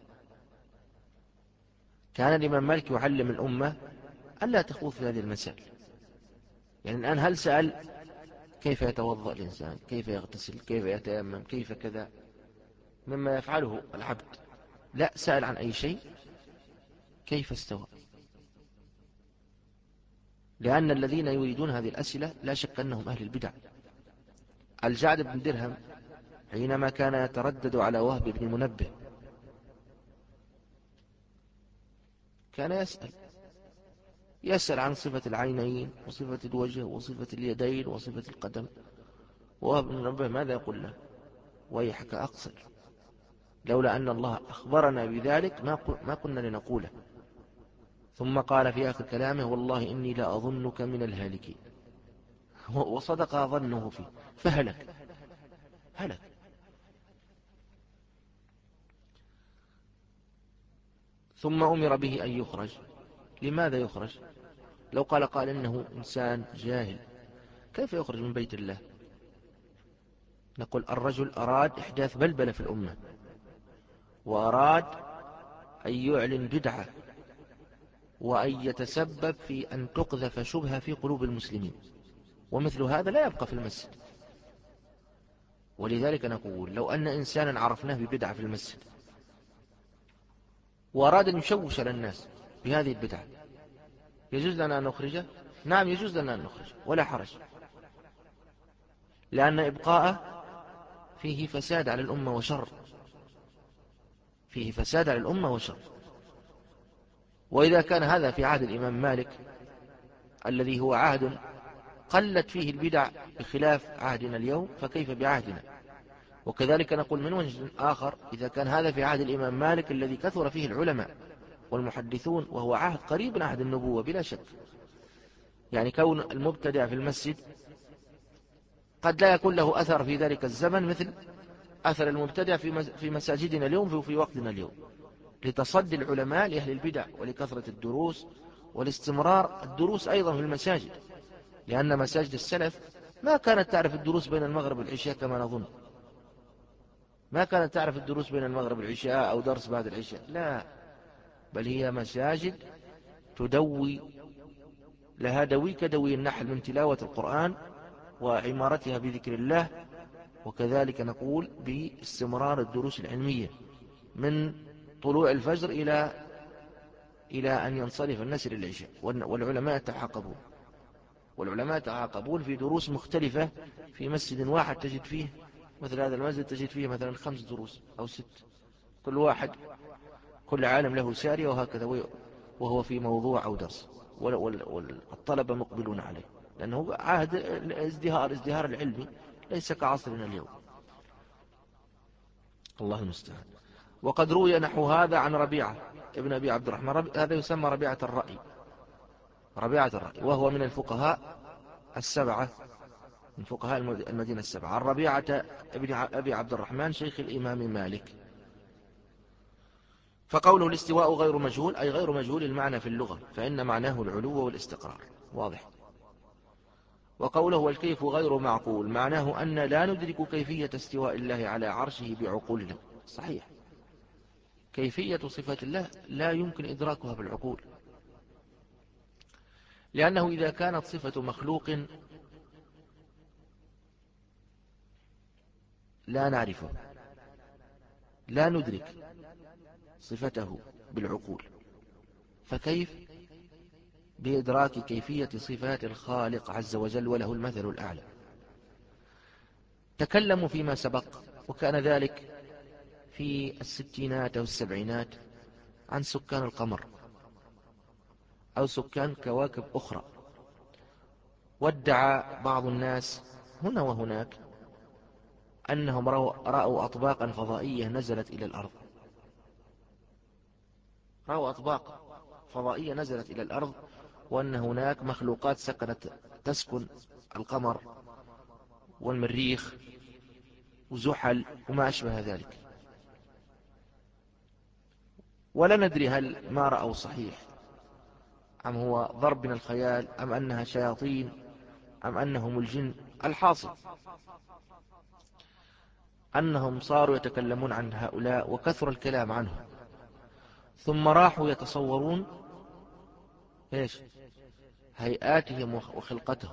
كان الإمام مالك يعلم الأمة ألا تخوض في هذه المسائل. يعني الآن هل سأل كيف يتوضأ الإنسان، كيف يغتسل، كيف يتيمم، كيف كذا مما يفعله العبد؟ لا، سأل عن أي شيء، كيف استوى. لأن الذين يريدون هذه الأسئلة لا شك أنهم أهل البدع. الجعد بن درهم حينما كان يتردد على وهب بن منبه كان يسأل يسأل عن صفة العينين وصفة الوجه وصفة اليدين وصفة القدم، ووهب بن منبه ماذا يقول له؟ ويحك أقصر، لولا أن الله أخبرنا بذلك ما كنا لنقوله. ثم قال في آخر كلامه: والله إني لا أظنك من الهالكين. وصدق ظنه فيه فهلك هلك. ثم أمر به أن يخرج. لماذا يخرج؟ لو قال قال إنه إنسان جاهل كيف يخرج من بيت الله؟ نقول الرجل أراد إحداث بلبلة في الأمة، وأراد أن يعلن بدعة، وأن يتسبب في أن تقذف شبهة في قلوب المسلمين، ومثل هذا لا يبقى في المسجد. ولذلك نقول لو أن إنسانا عرفناه ببدعة في المسجد وأراد أن يشوش للناس بهذه البدعة، يجوز لنا أن نخرجه؟ نعم يجوز لنا أن نخرجه ولا حرج، لأن إبقاءه فيه فساد على الأمة وشر، فيه فساد على الأمة وشر. وإذا كان هذا في عهد الإمام مالك الذي هو عهد قلت فيه البدع بخلاف عهدنا اليوم، فكيف بعهدنا؟ وكذلك نقول من وجه آخر، إذا كان هذا في عهد الإمام مالك الذي كثر فيه العلماء والمحدثون، وهو عهد قريب من عهد النبوة بلا شك، يعني كون المبتدع في المسجد قد لا يكون له أثر في ذلك الزمن مثل أثر المبتدع في مساجدنا اليوم وفي وقتنا اليوم، لتصدي العلماء لأهل البدع ولكثرة الدروس والاستمرار الدروس أيضا في المساجد، لأن مساجد السلف ما كانت تعرف الدروس بين المغرب والعشاء كما نظن، ما كانت تعرف الدروس بين المغرب والعشاء أو درس بعد العشاء، لا، بل هي مساجد تدوي لها دوي كدوي النحل من تلاوة القرآن وعمارتها بذكر الله. وكذلك نقول باستمرار الدروس العلمية من طلوع الفجر إلى إلى أن ينصرف الناس للعشاء، والعلماء يتعاقبون والعلماء يتعاقبون في دروس مختلفة في مسجد واحد، تجد فيه مثل هذا المسجد تجد فيه مثلا خمس دروس أو ست، كل واحد كل عالم له سارية، وهكذا وهو في موضوع أو درس، والطلبة مقبلون عليه، لأنه عهد الازدهار ازدهار العلمي ليس كعصرنا اليوم. الله المستعان. وقد روي نحو هذا عن ربيعة ابن أبي عبد الرحمن، هذا يسمى ربيعة الرأي، ربيعة الرأي، وهو من الفقهاء السبعة، من فقهاء المدينة السبعة، عن ربيعة ابن أبي عبد الرحمن شيخ الإمام مالك. فقوله الاستواء غير مجهول أي غير مجهول المعنى في اللغة، فإن معناه العلو والاستقرار، واضح. وقوله والكيف غير معقول معناه أن لا ندرك كيفية استواء الله على عرشه بعقولنا، صحيح، كيفية صفة الله لا يمكن إدراكها بالعقول، لأنه إذا كانت صفة مخلوق لا نعرفه، لا ندرك صفته بالعقول، فكيف بإدراك كيفية صفات الخالق عز وجل وله المثل الأعلى. تكلموا فيما سبق وكان ذلك في الستينات أو السبعينات عن سكان القمر أو سكان كواكب أخرى، وادعى بعض الناس هنا وهناك أنهم رأوا أطباقا فضائية نزلت إلى الأرض، رأوا أطباق فضائية نزلت إلى الأرض، وأن هناك مخلوقات سكنت تسكن القمر والمريخ وزحل وما أشبه ذلك. ولا ندري هل ما رأوا صحيح أم هو ضرب من الخيال أم أنها شياطين أم أنهم الجن. الحاصل أنهم صاروا يتكلمون عن هؤلاء وكثر الكلام عنهم، ثم راحوا يتصورون إيش هيئاتهم وخلقتهم،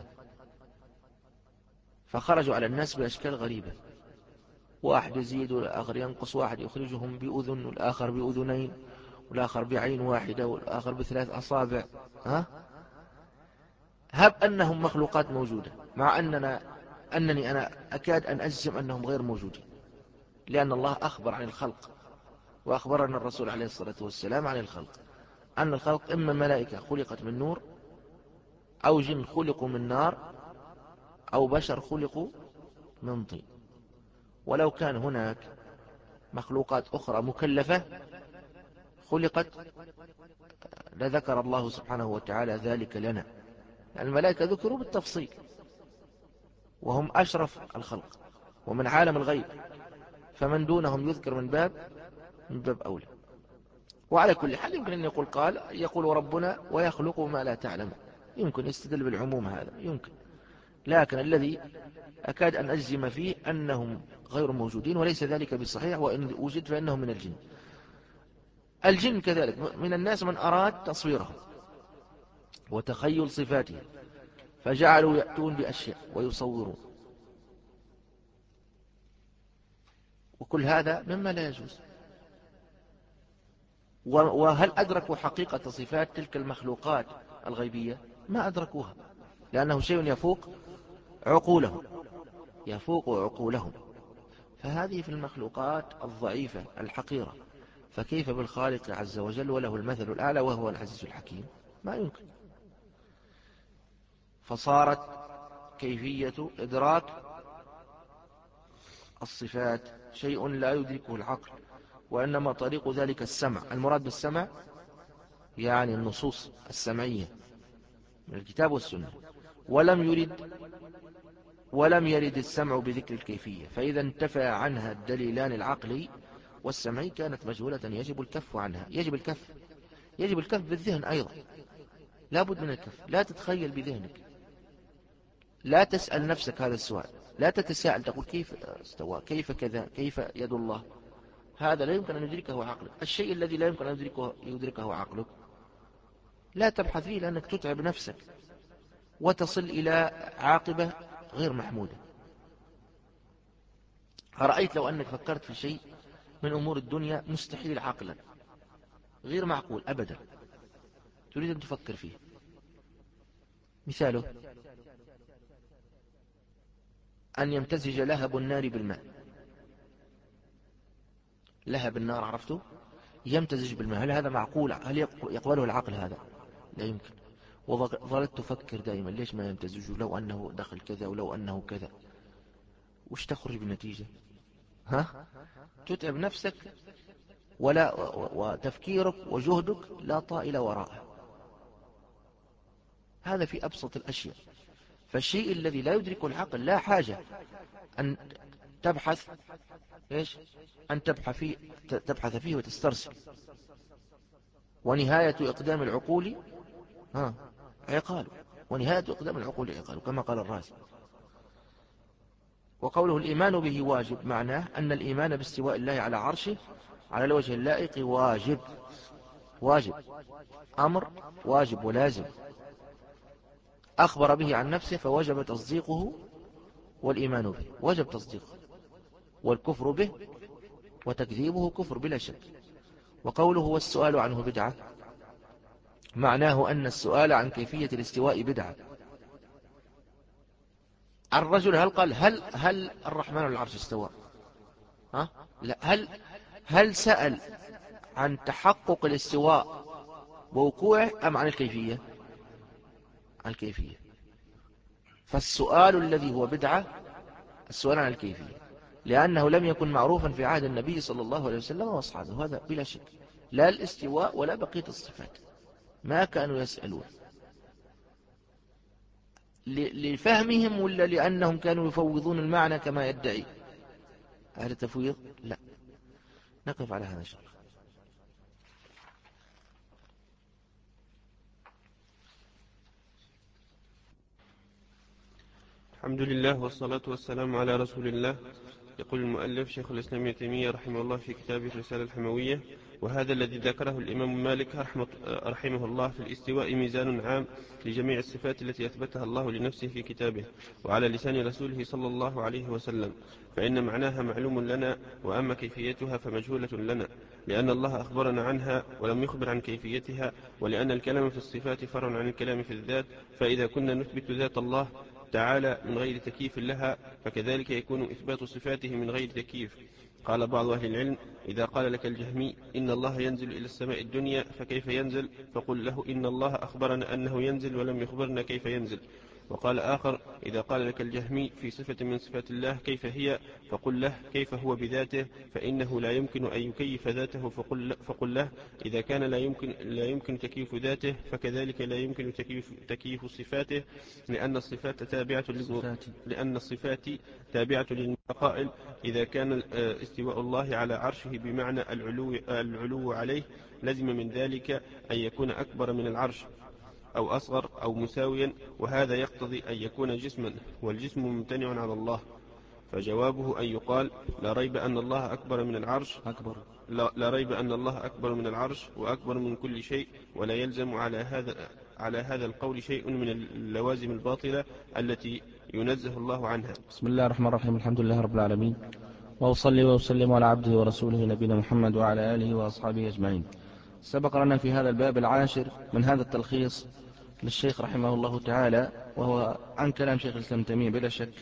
فخرجوا على الناس بأشكال غريبة، واحد يزيد والآخر ينقص، واحد يخرجهم بأذن والآخر بأذنين والآخر بعين واحدة والآخر بثلاث أصابع. ها؟ هب أنهم مخلوقات موجودة، مع أننا أنني أنا أكاد أن أجزم أنهم غير موجودين، لأن الله أخبر عن الخلق وأخبرنا الرسول عليه الصلاة والسلام عن الخلق، أن الخلق إما ملائكة خلقت من نور أو جن خلقوا من نار أو بشر خلقوا من طين. ولو كان هناك مخلوقات أخرى مكلفة خلقت لذكر الله سبحانه وتعالى ذلك لنا. الملائكة ذكروا بالتفصيل وهم أشرف الخلق ومن عالم الغيب، فمن دونهم يذكر من باب من باب أولى. وعلى كل حال يمكن أن يقول قال يقول ربنا ويخلق ما لا تعلم، يمكن يستدل بالعموم هذا يمكن، لكن الذي أكاد أن أجزم فيه أنهم غير موجودين، وليس ذلك بصحيح، وإن وجد فإنهم من الجن. الجن كذلك من الناس من أراد تصويرهم وتخيل صفاتهم، فجعلوا يأتون بأشياء ويصورون، وكل هذا مما لا يجوز. وهل أدركوا حقيقة صفات تلك المخلوقات الغيبية؟ ما أدركوها، لأنه شيء يفوق عقولهم يفوق عقولهم فهذه في المخلوقات الضعيفة الحقيرة، فكيف بالخالق عز وجل وله المثل الأعلى وهو العزيز الحكيم؟ ما يمكن. فصارت كيفية إدراك الصفات شيء لا يدركه العقل، وإنما طريق ذلك السمع. المراد بالسمع يعني النصوص السمعية من الكتاب والسنة، ولم يرد ولم يرد السمع بذكر الكيفية، فإذا انتفى عنها الدليلان العقلي والسمعي كانت مجهولة يجب الكف عنها. يجب الكف يجب الكف بالذهن أيضا، لا بد من الكف. لا تتخيل بذهنك، لا تسأل نفسك هذا السؤال، لا تتساءل تقول كيف استوى، كيف كذا، كيف يد الله. هذا لا يمكن أن يدركه عقلك. الشيء الذي لا يمكن أن يدركه, يدركه عقلك لا تبحث فيه، لأنك تتعب نفسك وتصل إلى عاقبة غير محمودة. أرأيت لو أنك فكرت في شيء من أمور الدنيا مستحيل عقلا، غير معقول أبدا، تريد أن تفكر فيه. مثاله أن يمتزج لهب النار بالماء. لهب النار عرفته يمتزج بالماء، هل هذا معقول؟ هل يقبله العقل؟ هذا لا يمكن. وظلت تفكر دائما ليش ما يمتزج، لو أنه دخل كذا ولو أنه كذا. وش تخرج بالنتيجة؟ ها؟ تتعب نفسك ولا وتفكيرك وجهدك لا طائل وراءه. هذا في أبسط الأشياء. فالشيء الذي لا يدركه العقل لا حاجة أن تبحث إيش؟ أن تبحث فيه, تبحث فيه وتسترسل. ونهاية إقدام العقول ها عقال، ونهاية إقدام العقول عقال كما قال الرازي. وقوله الإيمان به واجب معناه أن الإيمان باستواء الله على عرشه على الوجه اللائق واجب. واجب أمر واجب ولازم، أخبر به عن نفسه فوجب تصديقه والإيمان به، وجب تصديقه. والكفر به وتكذيبه كفر بلا شك. وقوله والسؤال عنه بدعة معناه أن السؤال عن كيفية الاستواء بدعة. الرجل هل قال هل هل الرحمن على العرش استوى؟ ها؟ لا. هل هل سأل عن تحقق الاستواء ووقوعه أم عن الكيفية؟ عن الكيفية. فالسؤال الذي هو بدعة السؤال عن الكيفية، لأنه لم يكن معروفا في عهد النبي صلى الله عليه وسلم وأصحابه، هذا بلا شك. لا الاستواء ولا بقية الصفات ما كانوا يسألون لفهمهم ولا لأنهم كانوا يفوضون المعنى كما يدعي أهل التفويض؟ لا. نقف على هذا الشرح. الحمد لله والصلاة والسلام على رسول الله. يقول المؤلف شيخ الإسلام ابن تيمية رحمه الله في كتابه الرسالة الحموية: وهذا الذي ذكره الإمام مالك رحمه الله في الاستواء ميزان عام لجميع الصفات التي أثبتها الله لنفسه في كتابه وعلى لسان رسوله صلى الله عليه وسلم، فإن معناها معلوم لنا، وأما كيفيتها فمجهولة لنا، لأن الله أخبرنا عنها ولم يخبر عن كيفيتها، ولأن الكلام في الصفات فرع عن الكلام في الذات، فإذا كنا نثبت ذات الله تعالى من غير تكييف لها فكذلك يكون إثبات صفاته من غير تكييف. قال بعض أهل العلم: إذا قال لك الجهمي إن الله ينزل إلى السماء الدنيا فكيف ينزل؟ فقل له إن الله أخبرنا أنه ينزل ولم يخبرنا كيف ينزل. وقال آخر: إذا قال لك الجهمي في صفة من صفات الله كيف هي؟ فقل له كيف هو بذاته، فإنه لا يمكن أن يكيف ذاته. فقل, فقل له إذا كان لا يمكن, لا يمكن تكييف ذاته فكذلك لا يمكن تكييف, تكييف صفاته، لأن الصفات تابعة لأن الصفات تابعة للقائل. إذا كان استواء الله على عرشه بمعنى العلو, العلو عليه لزم من ذلك أن يكون أكبر من العرش أو أصغر أو مساويا، وهذا يقتضي أن يكون جسما، والجسم ممتنع على الله. فجوابه أن يقال: لا ريب أن الله أكبر من العرش أكبر لا, لا ريب أن الله أكبر من العرش وأكبر من كل شيء، ولا يلزم على هذا على هذا القول شيء من اللوازم الباطلة التي ينزه الله عنها. بسم الله الرحمن الرحيم. الحمد لله رب العالمين، وأصلي وأسلم على عبده ورسوله نبينا محمد وعلى آله وأصحابه أجمعين. سبق لنا في هذا الباب العاشر من هذا التلخيص للشيخ رحمه الله تعالى، وهو عن كلام شيخ الإسلام ابن تيمية بلا شك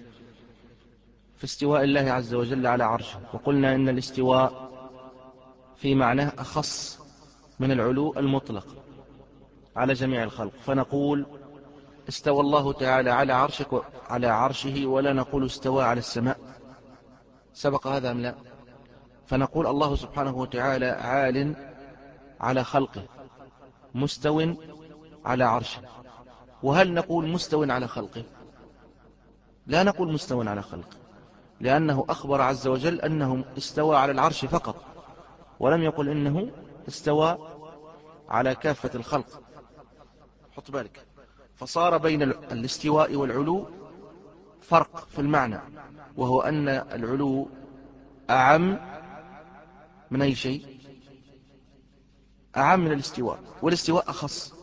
في استواء الله عز وجل على عرشه. وقلنا إن الاستواء في معناه أخص من العلو المطلق على جميع الخلق، فنقول استوى الله تعالى على عرشك على عرشه، ولا نقول استوى على السماء. سبق هذا أم لا؟ فنقول الله سبحانه وتعالى عال على خلقه مستو على عرشه. وهل نقول مستو على خلقه؟ لا نقول مستو على خلقه، لأنه أخبر عز وجل أنه استوى على العرش فقط، ولم يقل إنه استوى على كافة الخلق. حط بالك، فصار بين الاستواء والعلو فرق في المعنى، وهو أن العلو أعم من أي شيء؟ أعم من الاستواء، والاستواء أخص.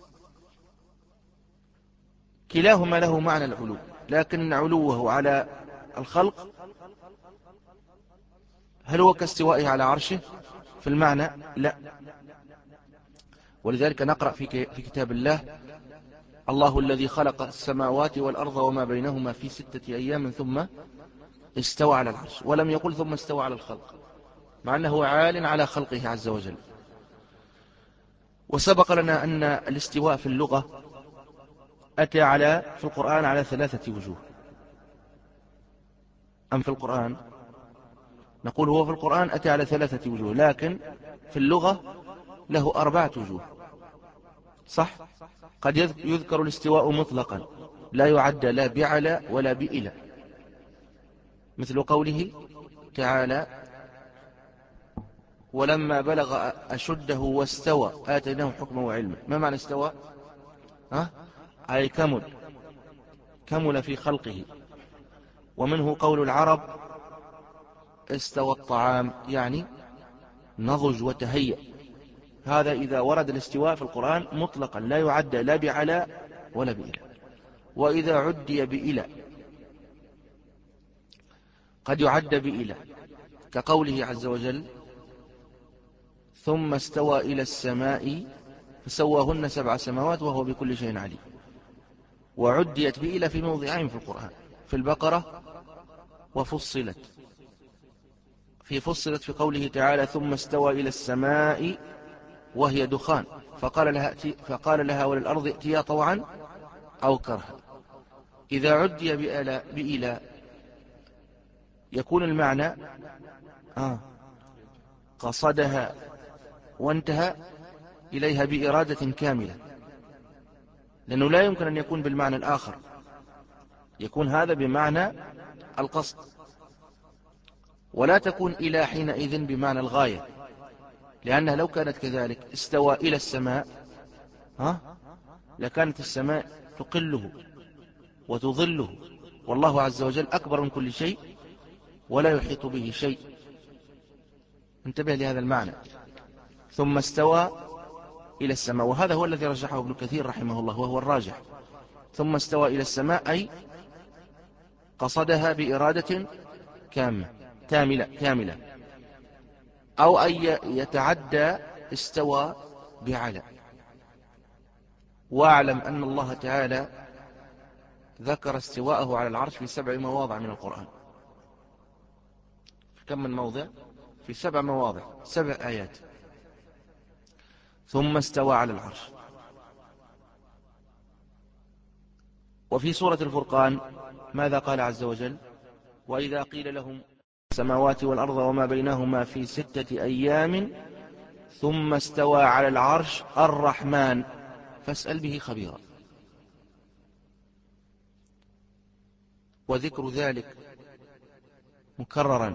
كلاهما له معنى العلو، لكن علوه على الخلق هل هو كاستوائه على عرشه في المعنى؟ لا. ولذلك نقرأ في كتاب الله: الله الذي خلق السماوات والأرض وما بينهما في ستة أيام ثم استوى على العرش، ولم يقل ثم استوى على الخلق، مع أنه عال على خلقه عز وجل. وسبق لنا أن الاستواء في اللغة أتى على في القرآن على ثلاثة وجوه. أم في القرآن نقول هو في القرآن أتى على ثلاثة وجوه، لكن في اللغة له أربعة وجوه، صح؟ قد يذكر الاستواء مطلقا لا يعد لا بعلى ولا بإلى، مثل قوله تعالى: ولما بلغ أشده واستوى آتيناه حكما وعلما. ما معنى استوى؟ ها؟ أي كمل كمل في خلقه. ومنه قول العرب: استوى الطعام، يعني نضج وتهيأ. هذا إذا ورد الاستواء في القرآن مطلقا لا يعد لا بعلى ولا بإلى. وإذا عدي بإلى قد يعد بإلى، كقوله عز وجل: ثم استوى إلى السماء فسواهن سبع سماوات وهو بكل شيء عليم. وعديت بإلى في موضعين في القرآن، في البقرة وفصلت. في فصلت في قوله تعالى ثم استوى إلى السماء وهي دخان فقال لها, فقال لها وللأرض ائتيا طوعا أو كرها. إذا عدي بإلى, بإلى يكون المعنى آه قصدها وانتهى إليها بإرادة كاملة، لأنه لا يمكن أن يكون بالمعنى الآخر، يكون هذا بمعنى القصد، ولا تكون إلى حينئذ بمعنى الغاية، لأنها لو كانت كذلك استوى إلى السماء ها لكانت السماء تقله وتظله، والله عز وجل أكبر من كل شيء ولا يحيط به شيء. انتبه لهذا المعنى. ثم استوى إلى السماء، وهذا هو الذي رجحه ابن كثير رحمه الله وهو الراجح. ثم استوى إلى السماء أي قصدها بإرادة كاملة كاملة كاملة أو أن يتعدى استوى بعلى. واعلم أن الله تعالى ذكر استواءه على العرش في سبع مواضع من القرآن. في كم من موضع؟ في سبع مواضع، سبع آيات. ثم استوى على العرش. وفي سورة الفرقان ماذا قال عز وجل؟ وإذا قيل لهم السماوات والأرض وما بينهما في ستة أيام ثم استوى على العرش الرحمن فاسأل به خبيرا. وذكر ذلك مكررا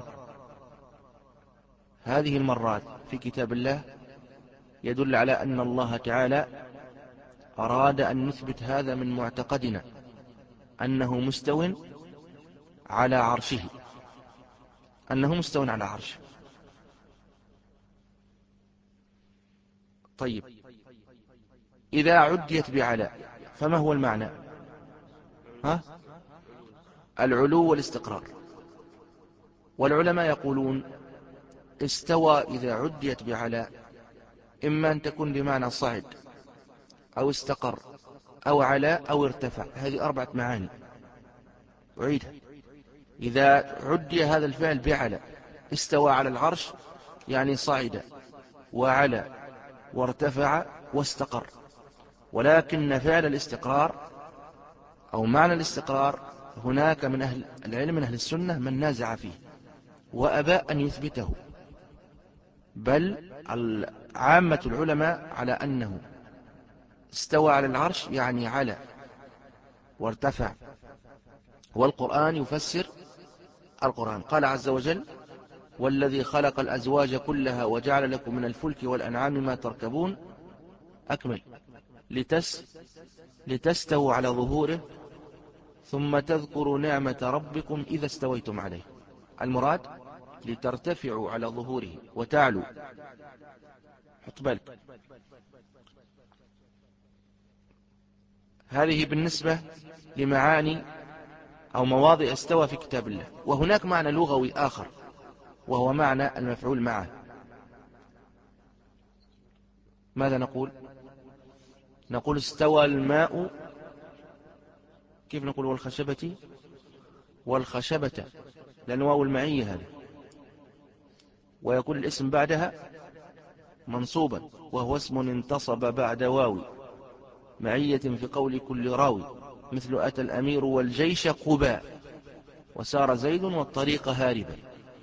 هذه المرات في كتاب الله يدل على أن الله تعالى أراد أن نثبت هذا من معتقدنا، أنه مستو على عرشه، أنه مستو على عرشه. طيب، إذا عديت بعلى فما هو المعنى؟ ها؟ العلو والاستقرار. والعلماء يقولون استوى إذا عديت بعلى إما أن تكون بمعنى صعد أو استقر أو على أو ارتفع، هذه أربعة معاني. أعيدها. إذا عدي هذا الفعل بعلى استوى على العرش يعني صعد وعلى وارتفع واستقر. ولكن فعل الاستقرار أو معنى الاستقرار هناك من أهل العلم من أهل السنة من نازع فيه وأبى أن يثبته، بل عامة العلماء على أنه استوى على العرش يعني على وارتفع. والقرآن يفسر القرآن. قال عز وجل والذي خلق الأزواج كلها وجعل لكم من الفلك والأنعام ما تركبون أكمل لتس لتستووا على ظهوره ثم تذكروا نعمة ربكم إذا استويتم عليه. المراد لترتفعوا على ظهوره وتعلوا. حط بالك، هذه بالنسبة لمعاني أو مواضع استوى في كتاب الله. وهناك معنى لغوي آخر وهو معنى المفعول معه. ماذا نقول؟ نقول استوى الماء، كيف نقول؟ والخشبة والخشبة، لأن واو المعية هذا، ويكون الاسم بعدها منصوبا وهو اسم انتصب بعد واو معية في قول كل راوي، مثل أتى الأمير والجيش قبا وسار زيد والطريق هاربا.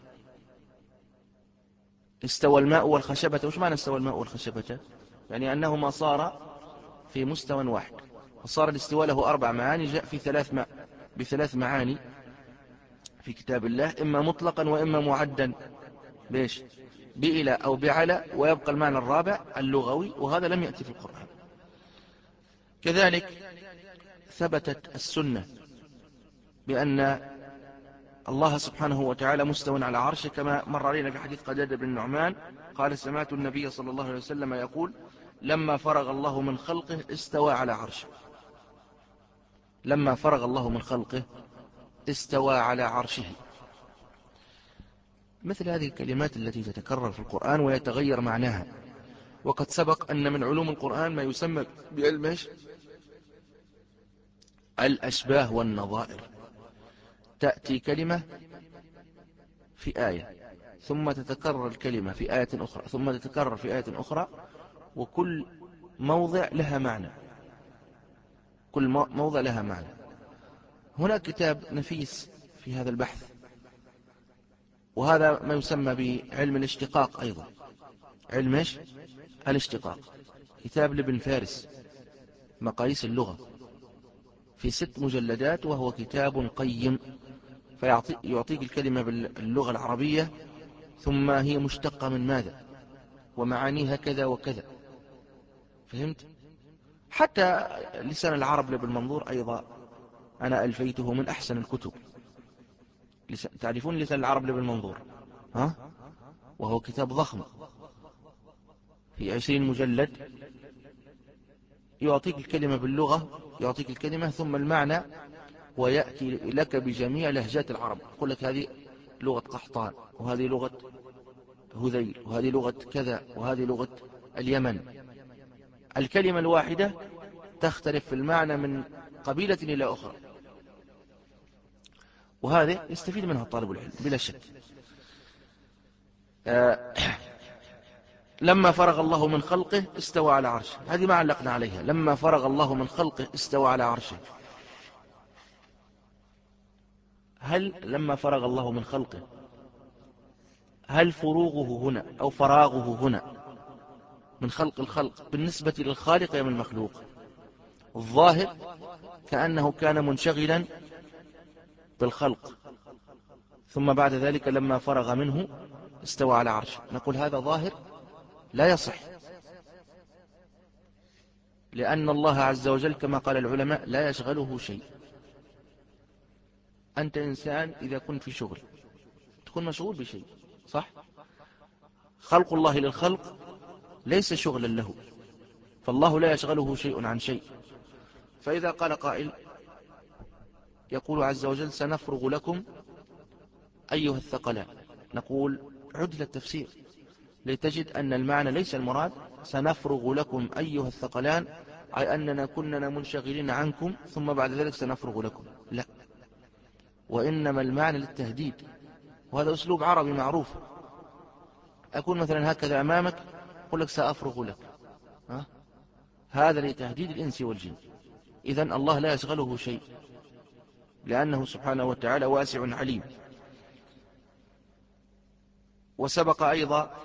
استوى الماء والخشبة. وش معنى استوى الماء والخشبة؟ يعني أنهما صار في مستوى واحد. وصار الاستواء له أربع معاني، جاء في ثلاث ما بثلاث معاني في كتاب الله، إما مطلقا وإما معدا بيش بإلى أو بعلى، ويبقى المعنى الرابع اللغوي، وهذا لم يأتي في القرآن. كذلك ثبتت السنة بأن الله سبحانه وتعالى مستوى على عرشه، كما مر علينا في حديث قتادة بن النعمان قال سمعت النبي صلى الله عليه وسلم يقول لما فرغ الله من خلقه استوى على عرشه. لما فرغ الله من خلقه استوى على عرشه. مثل هذه الكلمات التي تتكرر في القرآن ويتغير معناها. وقد سبق أن من علوم القرآن ما يسمى بعلم الأشباه والنظائر. تأتي كلمة في آية ثم تتكرر الكلمة في آية أخرى ثم تتكرر في آية أخرى، وكل موضع لها معنى، كل موضع لها معنى. هنا كتاب نفيس في هذا البحث، وهذا ما يسمى بعلم الاشتقاق أيضا، علم إيش؟ الاشتقاق. كتاب لابن فارس مقاييس اللغة في ست مجلدات، وهو كتاب قيم، فيعطيك الكلمة باللغة العربية ثم هي مشتقة من ماذا ومعانيها كذا وكذا، فهمت؟ حتى لسان العرب لابن منظور أيضا أنا ألفيته من أحسن الكتب. تعرفون لسان العرب لابن منظور؟ ها؟ وهو كتاب ضخم في عشرين مجلد، يعطيك الكلمة باللغة، يعطيك الكلمة ثم المعنى، ويأتي لك بجميع لهجات العرب. يقول لك هذه لغة قحطان، وهذه لغة هذيل، وهذه لغة كذا، وهذه لغة اليمن. الكلمة الواحدة تختلف في المعنى من قبيلة إلى أخرى، وهذا يستفيد منها الطالب العلم بلا شك. آه لما فرغ الله من خلقه استوى على عرشه، هذه ما علقنا عليها. لما فرغ الله من خلقه استوى على عرشه، هل لما فرغ الله من خلقه، هل فروغه هنا أو فراغه هنا من خلق الخلق بالنسبة للخالق أم المخلوق؟ الظاهر كأنه كان منشغلا بالخلق، ثم بعد ذلك لما فرغ منه استوى على عرشه. نقول هذا ظاهر لا يصح، لأن الله عز وجل كما قال العلماء لا يشغله شيء. أنت إنسان إذا كنت في شغل تكون مشغول بشيء، صح؟ خلق الله للخلق ليس شغلا له، فالله لا يشغله شيء عن شيء. فإذا قال قائل يقول عز وجل سنفرغ لكم أيها الثقلان، نقول عدل التفسير لتجد أن المعنى ليس المراد سنفرغ لكم أيها الثقلان أي أننا كنا منشغلين عنكم ثم بعد ذلك سنفرغ لكم، لا، وإنما المعنى للتهديد، وهذا أسلوب عربي معروف. أكون مثلا هكذا أمامك أقول لك سأفرغ لك، ها؟ هذا لتهديد الإنس والجن. إذن الله لا يشغله شيء، لأنه سبحانه وتعالى واسع عليم. وسبق أيضا.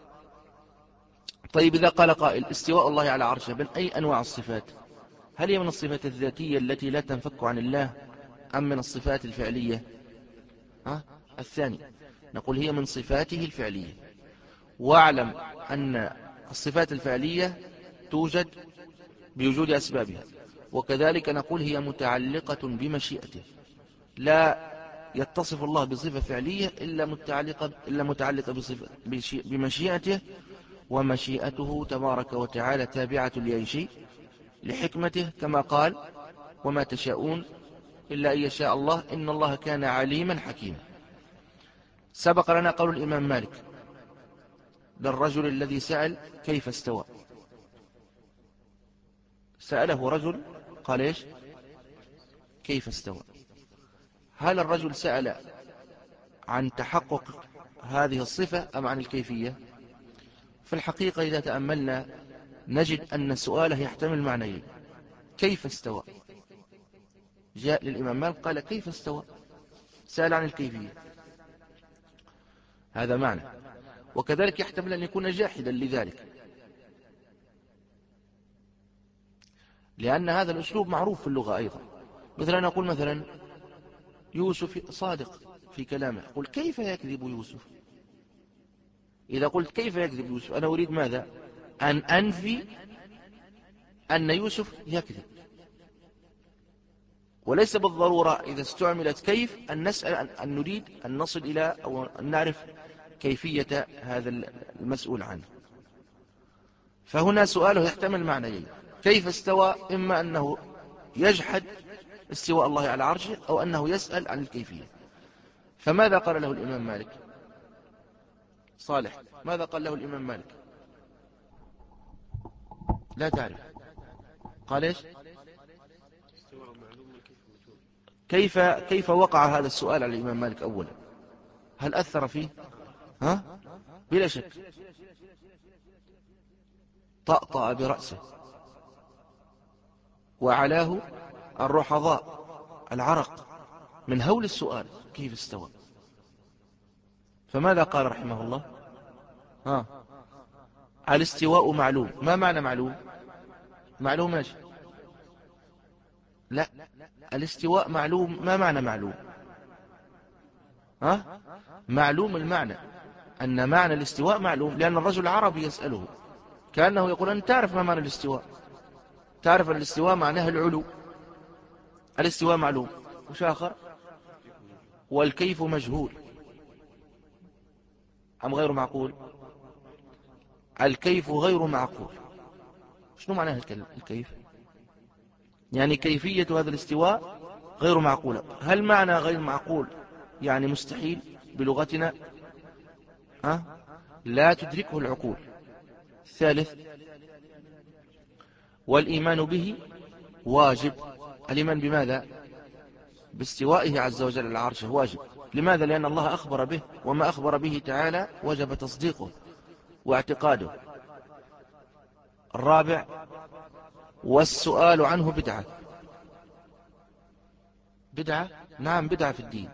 طيب إذا قال قائل استواء الله على عرشه من أي أنواع الصفات؟ هل هي من الصفات الذاتية التي لا تنفك عن الله أم من الصفات الفعلية؟ ها؟ الثاني، نقول هي من صفاته الفعلية. واعلم أن الصفات الفعلية توجد بوجود أسبابها، وكذلك نقول هي متعلقة بمشيئته، لا يتصف الله بصفة فعلية إلا متعلقة, إلا متعلقة بصفة بمشيئته، ومشيئته تبارك وتعالى تابعة لأي شيء لحكمته، كما قال وما تشاءون إلا أن يشاء الله إن الله كان عليما حكيما. سبق لنا قول الإمام مالك للرجل الذي سأل كيف استوى، سأله رجل قال إيش؟ كيف استوى. هل الرجل سأل عن تحقق هذه الصفة أم عن الكيفية؟ في الحقيقة إذا تأملنا نجد أن سؤاله يحتمل معنيين. كيف استوى؟ جاء للإمام مالك قال كيف استوى، سأل عن الكيفية، هذا معنى. وكذلك يحتمل أن يكون جاحدا لذلك، لأن هذا الأسلوب معروف في اللغة أيضا. مثلا نقول مثلا يوسف صادق في كلامه، قل كيف يكذب يوسف؟ إذا قلت كيف يكذب يوسف أنا أريد ماذا؟ أن أنفي أن يوسف يكذب، وليس بالضرورة إذا استعملت كيف أن نسأل أن نريد أن نصل إلى أو أن نعرف كيفية هذا المسؤول عنه. فهنا سؤاله يحتمل معنيين، كيف استوى، إما أنه يجحد استواء الله على عرشه أو أنه يسأل عن الكيفية. فماذا قال له الإمام مالك؟ صالح، ماذا قال له الإمام مالك؟ لا تعرف. قال إيش؟ كيف كيف وقع هذا السؤال على الإمام مالك أولا؟ هل أثر فيه؟ ها؟ بلا شك طأطأ برأسه وعلاه الرحضاء العرق من هول السؤال كيف استوى. فماذا قال رحمه الله؟ ها؟ الاستواء معلوم. ما معنى معلوم؟ معلوم ايش؟ لا، الاستواء معلوم. ما معنى معلوم؟ ها؟ معلوم المعنى أن معنى الاستواء معلوم، لأن الرجل العربي يسأله كأنه يقول أنت تعرف ما معنى الاستواء؟ تعرف أن الاستواء معناه العلو. الاستواء معلوم. وش آخر؟ والكيف مجهول أم غير معقول؟ الكيف غير معقول. شنو معناه الكيف؟ يعني كيفية هذا الاستواء غير معقولة. هل معنى غير معقول يعني مستحيل بلغتنا؟ أه؟ لا تدركه العقول. الثالث والإيمان به واجب. الإيمان بماذا؟ باستوائه عز وجل على عرشه واجب. لماذا؟ لأن الله أخبر به، وما أخبر به تعالى وجب تصديقه واعتقاده. الرابع والسؤال عنه بدعة. بدعة؟ نعم بدعة في الدين.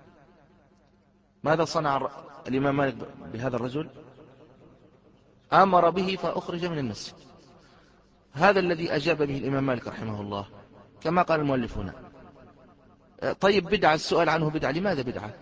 ماذا صنع الإمام مالك بهذا الرجل؟ أمر به فأخرج من المسجد. هذا الذي أجاب به الإمام مالك رحمه الله كما قال المؤلف هنا. طيب بدعة، السؤال عنه بدعة. لماذا بدعة؟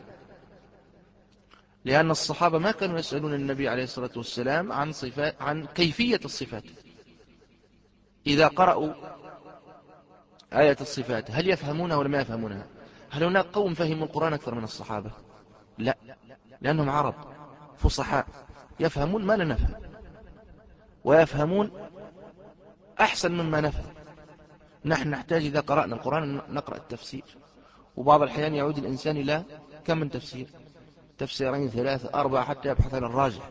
لأن الصحابة ما كانوا يسألون النبي عليه الصلاة والسلام عن صفات، عن كيفية الصفات. إذا قرأوا آية الصفات هل يفهمونها ولا ما يفهمونها؟ هل هناك قوم فهموا القرآن أكثر من الصحابة؟ لا، لأنهم عرب فصحاء يفهمون ما لا نفهم، ويفهمون أحسن مما نفهم. نحن نحتاج إذا قرأنا القرآن نقرأ التفسير، وبعض الأحيان يعود الإنسان إلى كم من تفسير، تفسيرين ثلاثة أربعة، حتى يبحث عن الراجح،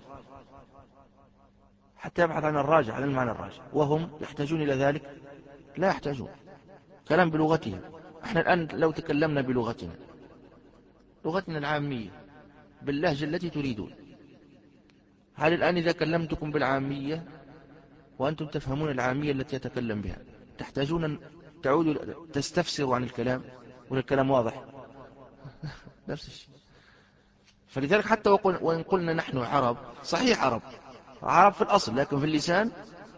حتى يبحث عن الراجح، عن المعنى الراجح. وهم يحتاجون إلى ذلك؟ لا يحتاجون. كلام بلغتهم. احنا الآن لو تكلمنا بلغتنا، لغتنا العامية باللهجة التي تريدون، هل الآن إذا كلمتكم بالعامية وأنتم تفهمون العامية التي يتكلم بها تحتاجون أن تعودوا تستفسروا عن الكلام ولا الكلام واضح؟ نفس الشيء. فلذلك حتى وإن قلنا نحن عرب، صحيح عرب عرب في الأصل، لكن في اللسان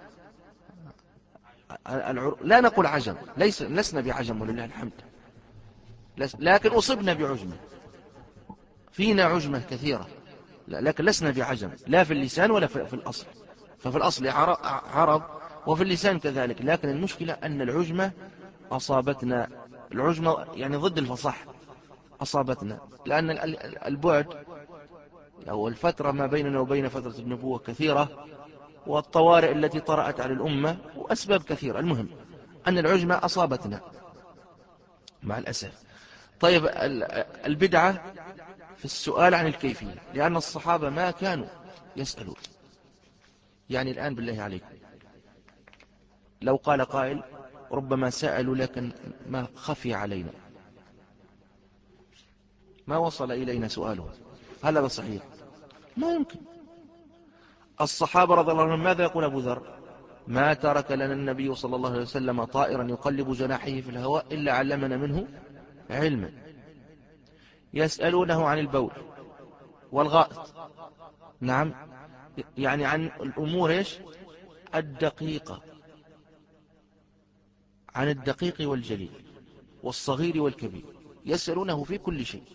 لا نقول عجم. ليس لسنا بعجم ولله الحمد، لكن أصبنا بعجمة، فينا عجمة كثيرة، لكن لسنا بعجم لا في اللسان ولا في الأصل. ففي الأصل عرب وفي اللسان كذلك، لكن المشكلة أن العجمة أصابتنا. العجمة يعني ضد الفصاحة أصابتنا، لأن البعد أو الفترة ما بيننا وبين فترة النبوة كثيرة، والطوارئ التي طرأت على الأمة وأسباب كثيرة. المهم أن العجمة أصابتنا مع الأسف. طيب البدعة في السؤال عن الكيفية، لأن الصحابة ما كانوا يسألون. يعني الآن بالله عليكم لو قال قائل ربما سألوا لكن ما خفي علينا، ما وصل إلينا سؤاله، هل هذا صحيح؟ ما يمكن. الصحابة رضي الله عنهم ماذا يقول أبو ذر؟ ما ترك لنا النبي صلى الله عليه وسلم طائرا يقلب جناحيه في الهواء إلا علمنا منه علما. يسألونه عن البول والغائط، نعم، يعني عن الأمور إيش؟ الدقيقة، عن الدقيق والجليل والصغير والكبير، يسألونه في كل شيء،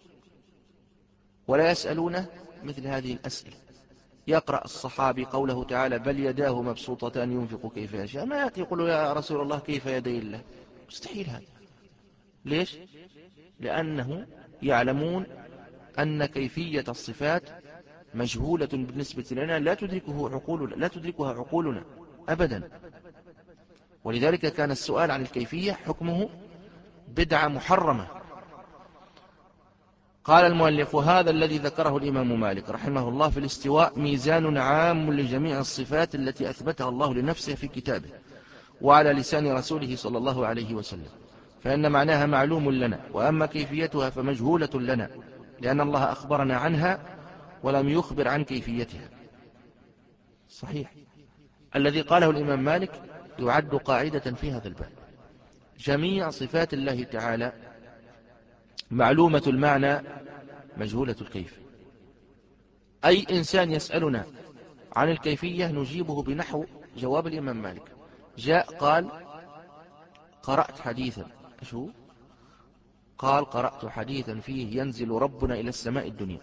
ولا يسألونه مثل هذه الأسئلة. يقرأ الصحابي قوله تعالى بل يداه مبسوطتان ينفق كيف يشاء، ما يأتي يقول يا رسول الله كيف يدي الله، مستحيل هذا. ليش؟ لأنه يعلمون أن كيفية الصفات مجهولة بالنسبة لنا، لا تدركه عقولنا، لا تدركها عقولنا أبدا. ولذلك كان السؤال عن الكيفية حكمه بدعة محرمة. قال المؤلف: وهذا الذي ذكره الإمام مالك رحمه الله في الاستواء ميزان عام لجميع الصفات التي أثبتها الله لنفسه في كتابه وعلى لسان رسوله صلى الله عليه وسلم، فإن معناها معلوم لنا، وأما كيفيتها فمجهولة لنا، لأن الله أخبرنا عنها ولم يخبر عن كيفيتها. صحيح. الذي قاله الإمام مالك يعد قاعدة في هذا الباب. جميع صفات الله تعالى معلومة المعنى مجهولة الكيف. أي إنسان يسألنا عن الكيفية نجيبه بنحو جواب الإمام مالك. جاء قال: قرأت حديثا. شو؟ قال: قرأت حديثا فيه ينزل ربنا إلى السماء الدنيا.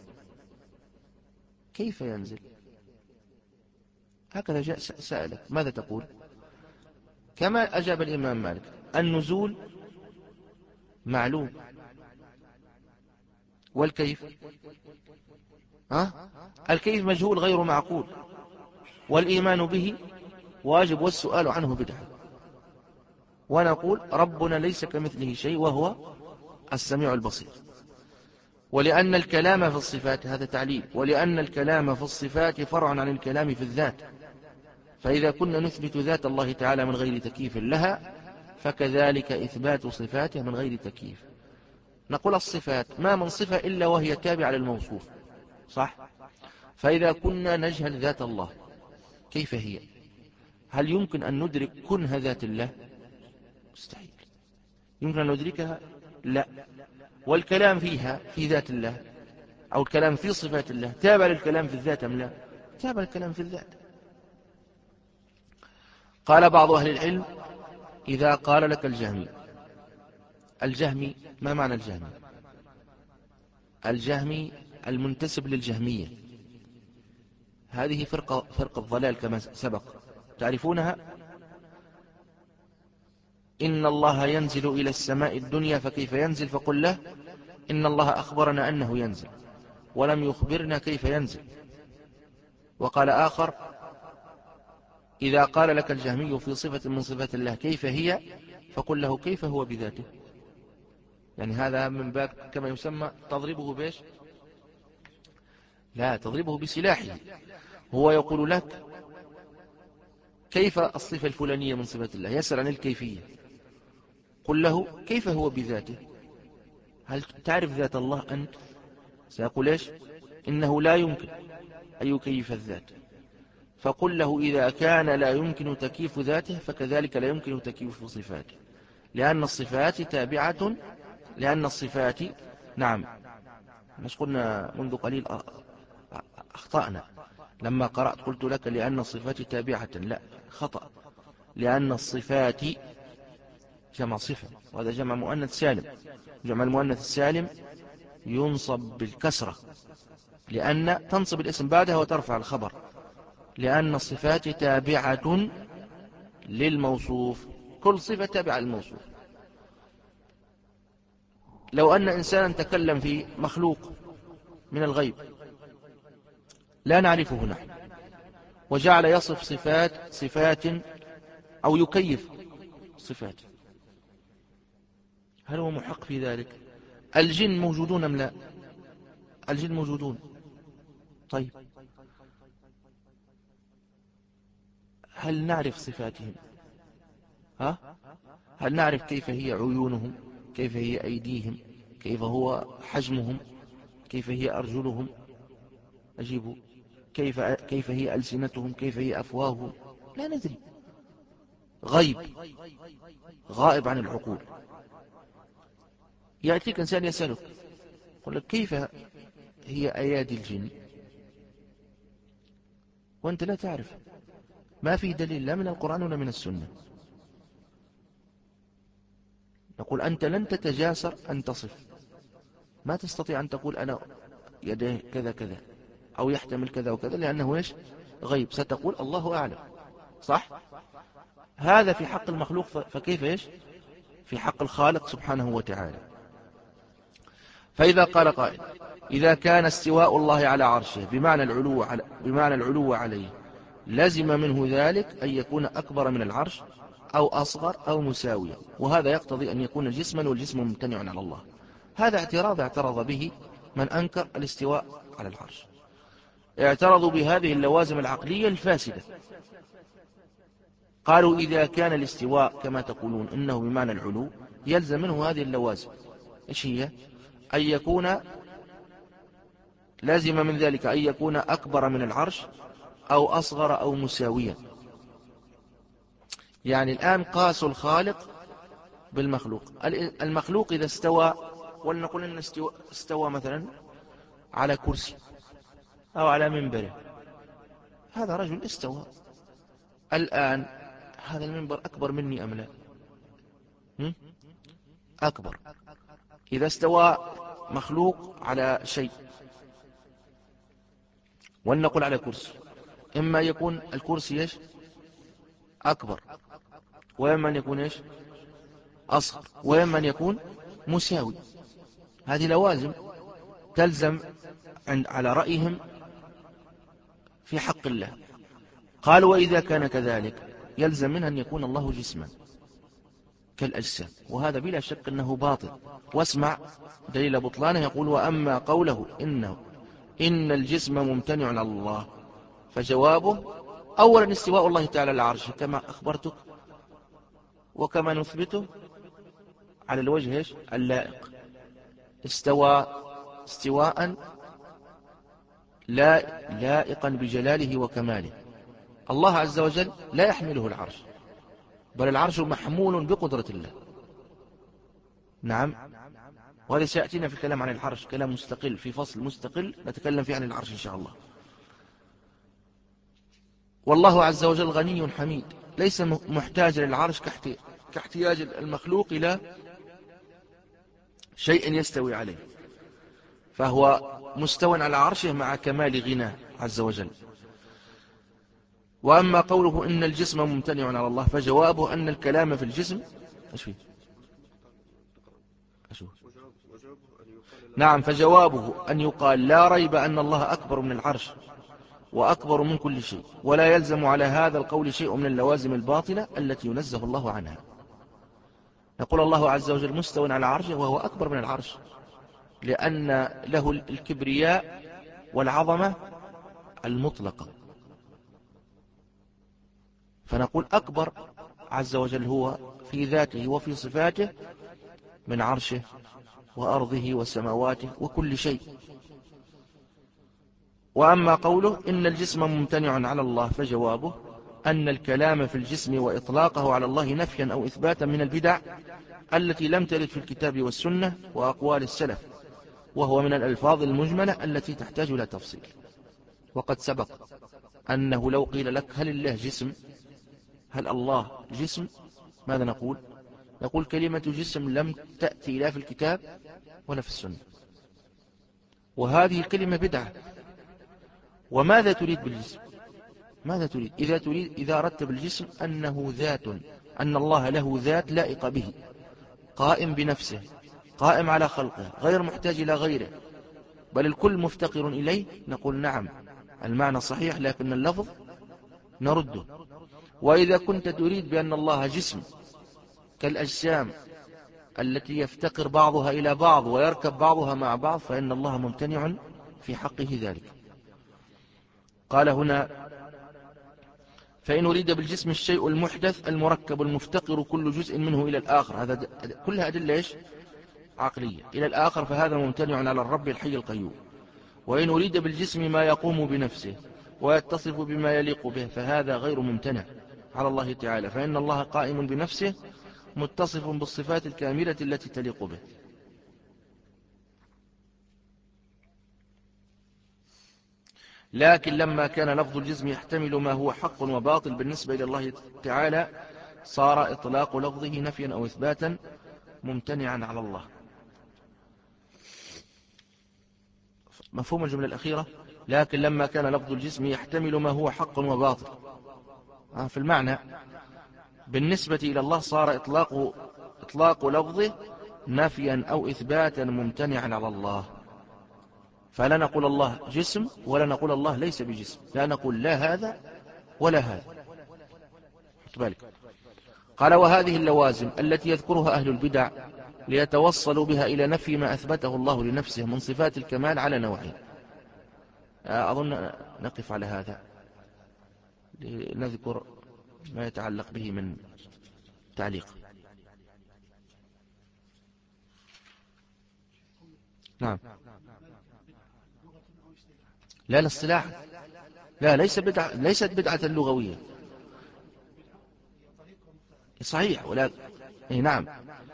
كيف ينزل؟ هكذا جاء سألك، ماذا تقول؟ كما أجاب الإمام مالك: النزول معلوم، والكيف ها؟ الكيف مجهول غير معقول، والإيمان به واجب، والسؤال عنه بدعة. ونقول: ربنا ليس كمثله شيء وهو السميع البصير. ولأن الكلام في الصفات، هذا تعليل، ولأن الكلام في الصفات فرع عن الكلام في الذات، فإذا كنا نثبت ذات الله تعالى من غير تكييف لها فكذلك إثبات صفاته من غير تكييف. نقول: الصفات ما من صفة إلا وهي تابعة للموصوف، صح؟ فإذا كنا نجهل ذات الله كيف هي؟ هل يمكن أن ندرك كنه ذات الله؟ مستحيل. يمكن أن ندركها؟ لا. والكلام فيها في ذات الله أو الكلام في صفات الله تابع للكلام في الذات أم لا؟ تابع للكلام في الذات. قال بعض أهل العلم: إذا قال لك الجهمي، الجهمي ما معنى الجهمي؟ الجهمي المنتسب للجهمية، هذه فرقة, فرقة الضلال كما سبق تعرفونها. إن الله ينزل إلى السماء الدنيا فكيف ينزل؟ فقل له: إن الله أخبرنا أنه ينزل ولم يخبرنا كيف ينزل. وقال آخر: إذا قال لك الجهمي في صفة من صفات الله كيف هي؟ فقل له: كيف هو بذاته؟ يعني هذا من باب كما يسمى تضربه بيش؟ لا، تضربه بسلاحه. هو يقول لك كيف الصفة الفلانية من صفات الله، يسأل عن الكيفية. قل له: كيف هو بذاته؟ هل تعرف ذات الله أنت؟ سيقول إيش؟ إنه لا يمكن أن يكيف الذات. فقل له: إذا كان لا يمكن تكييف ذاته فكذلك لا يمكن تكييف صفاته، لأن الصفات تابعة، لأن الصفات نعم. مش قلنا منذ قليل أخطأنا لما قرأت قلت لك لأن الصفات تابعة؟ لا، خطأ. لأن الصفات جمع صفة، وهذا جمع مؤنث سالم. جمع المؤنث السالم ينصب بالكسرة، لأن تنصب الاسم بعدها وترفع الخبر، لأن الصفات تابعة للموصوف. كل صفة تابعة للموصوف. لو أن إنسانا تكلم في مخلوق من الغيب لا نعرفه نحن، وجعل يصف صفات صفات أو يكيف صفات، هل هو محق في ذلك؟ الجن موجودون أم لا؟ الجن موجودون. طيب، هل نعرف صفاتهم؟ ها؟ هل نعرف كيف هي عيونهم؟ كيف هي أيديهم؟ كيف هو حجمهم؟ كيف هي أرجلهم؟ أجيبوا. كيف, كيف هي ألسنتهم؟ كيف هي أفواههم؟ لا ندري. غيب غائب عن العقول. يأتيك إنسان يسألك يقول لك كيف هي أيادي الجن، وأنت لا تعرف، ما في دليل لا من القرآن ولا من السنة. نقول أنت لن تتجاسر أن تصف، ما تستطيع أن تقول أنا يديه كذا كذا أو يحتمل كذا وكذا، لأنه إيش؟ غيب. ستقول الله أعلم، صح؟ هذا في حق المخلوق، فكيف إيش؟ في حق الخالق سبحانه وتعالى. فإذا قال قائل: إذا كان استواء الله على عرشه بمعنى العلو, على بمعنى العلو عليه، لزم منه ذلك أن يكون أكبر من العرش أو أصغر أو مساويا، وهذا يقتضي أن يكون جسما، والجسم ممتنع على الله. هذا اعتراض اعترض به من أنكر الاستواء على العرش. اعترضوا بهذه اللوازم العقلية الفاسدة، قالوا إذا كان الاستواء كما تقولون إنه بمعنى العلو يلزم منه هذه اللوازم. إيش هي؟ أن يكون لازم من ذلك أن يكون أكبر من العرش أو أصغر أو مساويا. يعني الآن قاسوا الخالق بالمخلوق. المخلوق إذا استوى، ولنقول إن استوى, استوى مثلا على كرسي أو على منبره، هذا رجل استوى. الآن هذا المنبر أكبر مني أم لا؟ أكبر. إذا استوى مخلوق على شيء، ولنقل على كرسي، إما يكون الكرسي إيش؟ أكبر، وإما أن يكون إيش؟ أصغر، وإما أن يكون مساوي. هذه لوازم تلزم عند على رأيهم في حق الله. قالوا وإذا كان كذلك يلزم منها أن يكون الله جسما كالأجسام، وهذا بلا شك أنه باطل. واسمع دليل بطلانه، يقول وأما قوله إنه إن الجسم ممتنع على الله، فجوابه أولا استواء الله تعالى على العرش كما أخبرتك وكما نثبته على الوجه اللائق، استوى استواء لا لائقا بجلاله وكماله. الله عز وجل لا يحمله العرش، بل العرش محمول بقدرة الله. نعم، وهذا سيأتينا في الكلام عن العرش كلام مستقل في فصل مستقل نتكلم فيه عن العرش إن شاء الله. والله عز وجل غني حميد، ليس محتاج للعرش كاحتياج المخلوق إلى شيء يستوي عليه، فهو مستوى على عرشه مع كمال غناه عز وجل. وأما قوله إن الجسم ممتنع على الله، فجوابه أن الكلام في الجسم أيش فيه؟ أشوف. نعم، فجوابه أن يقال لا ريب أن الله أكبر من العرش وأكبر من كل شيء، ولا يلزم على هذا القول شيء من اللوازم الباطلة التي ينزه الله عنها. يقول الله عز وجل مستوى على عرشه وهو أكبر من العرش، لأن له الكبرياء والعظمة المطلقة، فنقول أكبر عز وجل هو في ذاته وفي صفاته من عرشه وأرضه وسماواته وكل شيء. وأما قوله إن الجسم ممتنع على الله، فجوابه أن الكلام في الجسم وإطلاقه على الله نفيا أو إثباتا من البدع التي لم ترد في الكتاب والسنة وأقوال السلف، وهو من الألفاظ المجملة التي تحتاج إلى تفصيل. وقد سبق أنه لو قيل لك هل الله جسم، هل الله جسم، ماذا نقول؟ نقول كلمة جسم لم تأتي لا في الكتاب ولا في السنة، وهذه الكلمة بدعة. وماذا تريد بالجسم؟ ماذا تريد؟ إذا تريد إذا أردت بالجسم أنه ذات، أن الله له ذات لائقة به، قائم بنفسه، قائم على خلقه، غير محتاج إلى غيره، بل الكل مفتقر إليه، نقول نعم المعنى صحيح، لكن اللفظ نرده. وإذا كنت تريد بأن الله جسم كالأجسام التي يفتقر بعضها إلى بعض ويركب بعضها مع بعض، فإن الله ممتنع في حقه ذلك. قال هنا فإن أريد بالجسم الشيء المحدث المركب المفتقر كل جزء منه إلى الآخر، هذا كلها أدلة إيش؟ عقلية، إلى الآخر، فهذا ممتنع على الرب الحي القيوم. وإن أريد بالجسم ما يقوم بنفسه ويتصف بما يليق به، فهذا غير ممتنع على الله تعالى، فإن الله قائم بنفسه متصف بالصفات الكاملة التي تليق به. لكن لما كان لفظ الجسم يحتمل ما هو حق وباطل بالنسبة إلى الله تعالى، صار إطلاق لفظه نفيا أو إثباتا ممتنعا على الله. مفهوم الجملة الأخيرة؟ لكن لما كان لفظ الجسم يحتمل ما هو حق وباطل، في المعنى بالنسبة إلى الله صار إطلاق, إطلاق لفظه نفيا أو إثباتا ممتنعا على الله. فلا نقول الله جسم ولا نقول الله ليس بجسم، لا نقول لا هذا ولا هذا. بالك. قال وهذه اللوازم التي يذكرها أهل البدع ليتوصلوا بها إلى نفي ما أثبته الله لنفسه من صفات الكمال على نوعين. أظن نقف على هذا لنذكر ما يتعلق به من تعليق. نعم. لا الاصطلاح لا ليس بدعة، ليست بدعة لغوية صحيح، ولا إيه نعم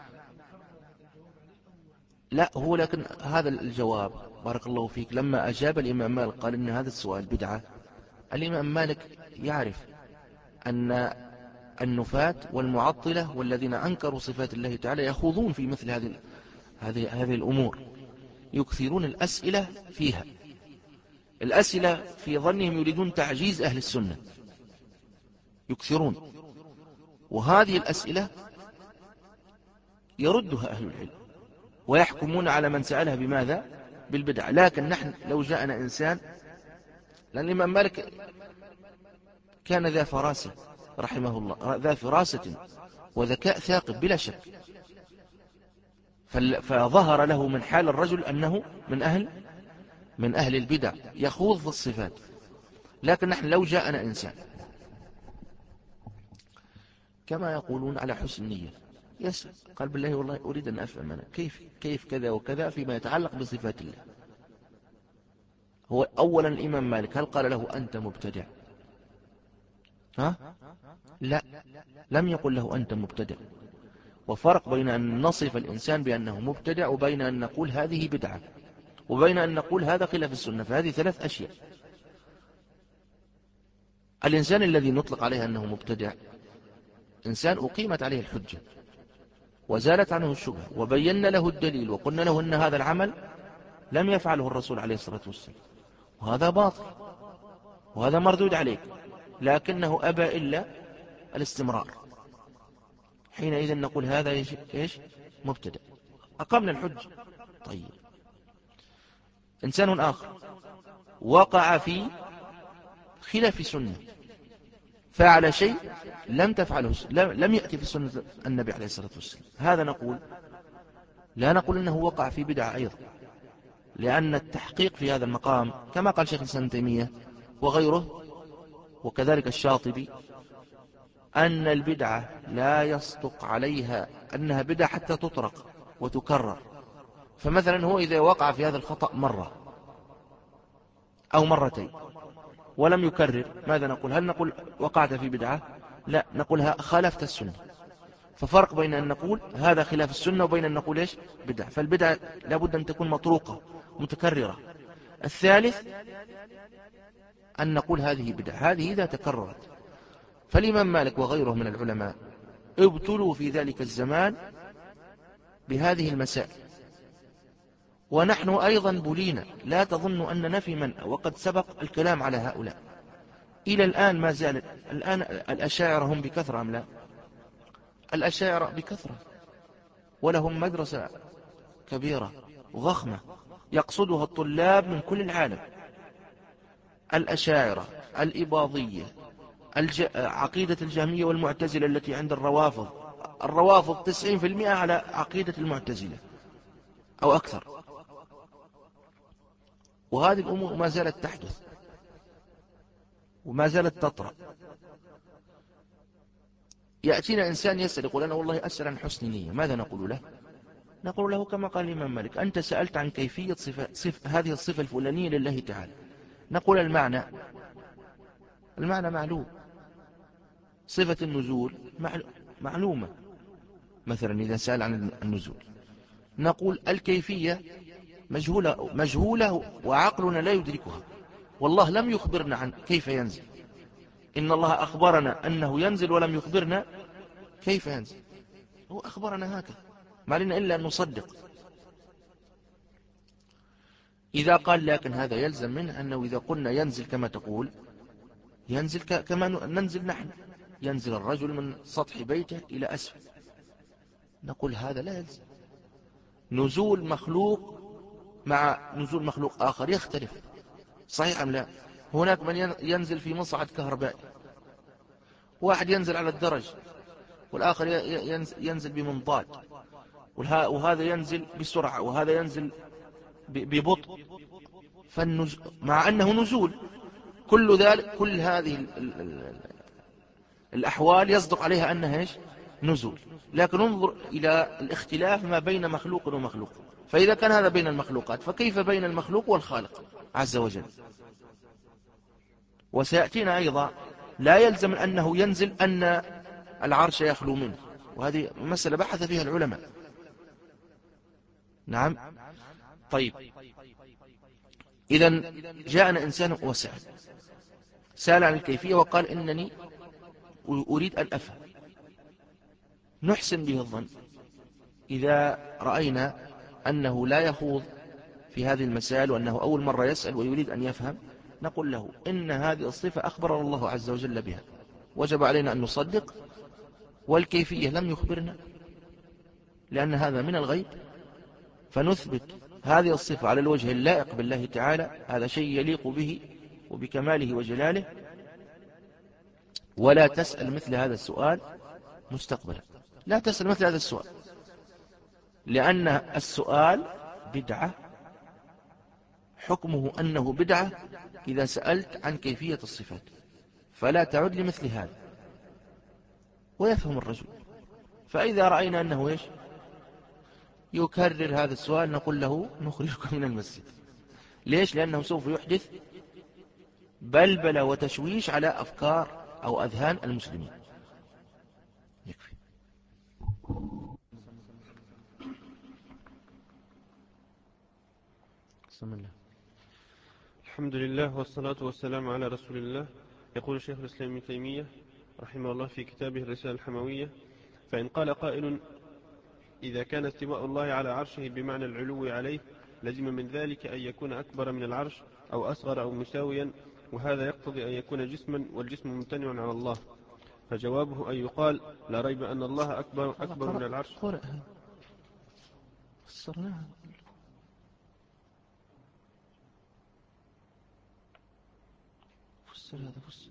لا هو لكن هذا الجواب بارك الله فيك لما أجاب الإمام مالك قال إن هذا السؤال بدعة، الإمام مالك يعرف أن النفاة والمعطلة والذين أنكروا صفات الله تعالى يخوضون في مثل هذه هذه هذه الأمور، يكثرون الأسئلة فيها. الأسئلة في ظنهم يريدون تعجيز أهل السنة، يكثرون، وهذه الأسئلة يردها أهل العلم ويحكمون على من سألها بماذا؟ بالبدع. لكن نحن لو جاءنا إنسان، لأن الإمام مالك كان ذا فراسة رحمه الله، ذا فراسة وذكاء ثاقب بلا شك، فظهر له من حال الرجل أنه من أهل من أهل البدع يخوض في الصفات. لكن نحن لو جاءنا إنسان كما يقولون على حسن نية يسأل قال بالله والله أريد أن أفهم أنا كيف كيف كذا وكذا فيما يتعلق بصفات الله، هو أولا الإمام مالك هل قال له أنت مبتدع؟ ها؟ لا، لم يقل له أنت مبتدع. وفرق بين أن نصف الإنسان بأنه مبتدع وبين أن نقول هذه بدعة وبين أن نقول هذا خلاف السنة، فهذه ثلاث أشياء. الإنسان الذي نطلق عليه أنه مبتدع إنسان أقيمت عليه الحجة وزالت عنه الشبهة وبينا له الدليل وقلنا له أن هذا العمل لم يفعله الرسول عليه الصلاة والسلام وهذا باطل وهذا مردود عليك، لكنه أبى إلا الاستمرار، حينئذ نقول هذا إيش, إيش؟ مبتدع، أقمنا الحجة. طيب إنسان آخر وقع في خلاف سنة، فعل شيء لم تفعله، لم يأتي في سنة النبي عليه الصلاة والسلام، هذا نقول لا نقول إنه وقع في بدعة أيضا، لأن التحقيق في هذا المقام كما قال شيخ الإسلام ابن تيمية وغيره وكذلك الشاطبي أن البدعة لا يصدق عليها أنها بدعة حتى تطرق وتكرر. فمثلا هو إذا وقع في هذا الخطأ مرة أو مرتين ولم يكرر ماذا نقول؟ هل نقول وقعت في بدعة؟ لا، نقولها خالفت السنة. ففرق بين أن نقول هذا خلاف السنة وبين أن نقول إيش؟ بدعة. فالبدعة لابد أن تكون مطروقة متكررة. الثالث أن نقول هذه بدعة، هذه إذا تكررت. فالإمام مالك وغيره من العلماء ابتلوا في ذلك الزمان بهذه المسائل، ونحن أيضا بلينا، لا تظن أننا في منأى، وقد سبق الكلام على هؤلاء إلى الآن ما زال. الآن الأشاعرة هم بكثرة أم لا؟ الأشاعرة بكثرة ولهم مدرسة كبيرة وضخمة يقصدها الطلاب من كل العالم. الأشاعرة، الإباضية، الج... عقيدة الجهمية والمعتزلة التي عند الروافض، الروافض تسعين في المئة على عقيدة المعتزلة أو أكثر، وهذه الأمور ما زالت تحدث وما زالت تطرأ. يأتينا إنسان يسأل يقول أنا والله أسأل عن حسن نية، ماذا نقول له؟ نقول له كما قال الإمام مالك أنت سألت عن كيفية صفة صف هذه الصفة الفلانية لله تعالى، نقول المعنى المعنى معلوم، صفة النزول معلومة. مثلا إذا سأل عن النزول نقول الكيفية مجهولة, مجهولة وعقلنا لا يدركها، والله لم يخبرنا عن كيف ينزل، إن الله أخبرنا أنه ينزل ولم يخبرنا كيف ينزل، هو أخبرنا هكذا، ما علينا إلا أن نصدق. إذا قال لكن هذا يلزم منه أنه إذا قلنا ينزل كما تقول ينزل كما ننزل نحن، ينزل الرجل من سطح بيته إلى أسفل، نقول هذا لا يلزم. نزول مخلوق مع نزول مخلوق آخر يختلف، صحيح أم لا؟ هناك من ينزل في مصعد كهربائي، واحد ينزل على الدرج والآخر ينزل بمنضاد، وهذا ينزل بسرعة وهذا ينزل ببطء، فالنز... مع أنه نزول، كل ذلك كل هذه ال... ال... ال... الأحوال يصدق عليها أنها إيش؟ نزول. لكن انظر إلى الاختلاف ما بين مخلوق ومخلوق، فإذا كان هذا بين المخلوقات فكيف بين المخلوق والخالق عز وجل؟ وسيأتينا أيضا لا يلزم أنه ينزل أن العرش يخلو منه، وهذه مسألة بحث فيها العلماء. نعم. طيب، إذن جاءنا إنسان وسأل سأل عن الكيفية وقال إنني أريد أن أفهم. نحسن به الظن إذا رأينا أنه لا يخوض في هذه المسائل وأنه أول مرة يسأل ويريد أن يفهم، نقول له إن هذه الصفة أخبر الله عز وجل بها، وجب علينا أن نصدق، والكيفية لم يخبرنا لأن هذا من الغيب، فنثبت هذه الصفة على الوجه اللائق بالله تعالى، هذا شيء يليق به وبكماله وجلاله، ولا تسأل مثل هذا السؤال مستقبلا. لا تسأل مثل هذا السؤال، لأن السؤال بدعة، حكمه أنه بدعة إذا سألت عن كيفية الصفات، فلا تعد لمثل هذا ويفهم الرجل. فإذا رأينا أنه إيش يكرر هذا السؤال نقول له نخرجك من المسجد. ليش؟ لأنه سوف يحدث بلبلة وتشويش على أفكار أو أذهان المسلمين. يكفي. بسم الله. الحمد لله والصلاة والسلام على رسول الله. يقول شيخ الإسلام ابن تيمية رحمه الله في كتابه الرسالة الحموية: فإن قال قائل إذا كان استواء الله على عرشه بمعنى العلو عليه لزم من ذلك أن يكون أكبر من العرش أو أصغر أو مساويا، وهذا يقتضي أن يكون جسما والجسم ممتنع على الله. فجوابه أن يقال لا ريب أن الله أكبر, أكبر من العرش. قرأها فسرناها. فسر هذا فسر.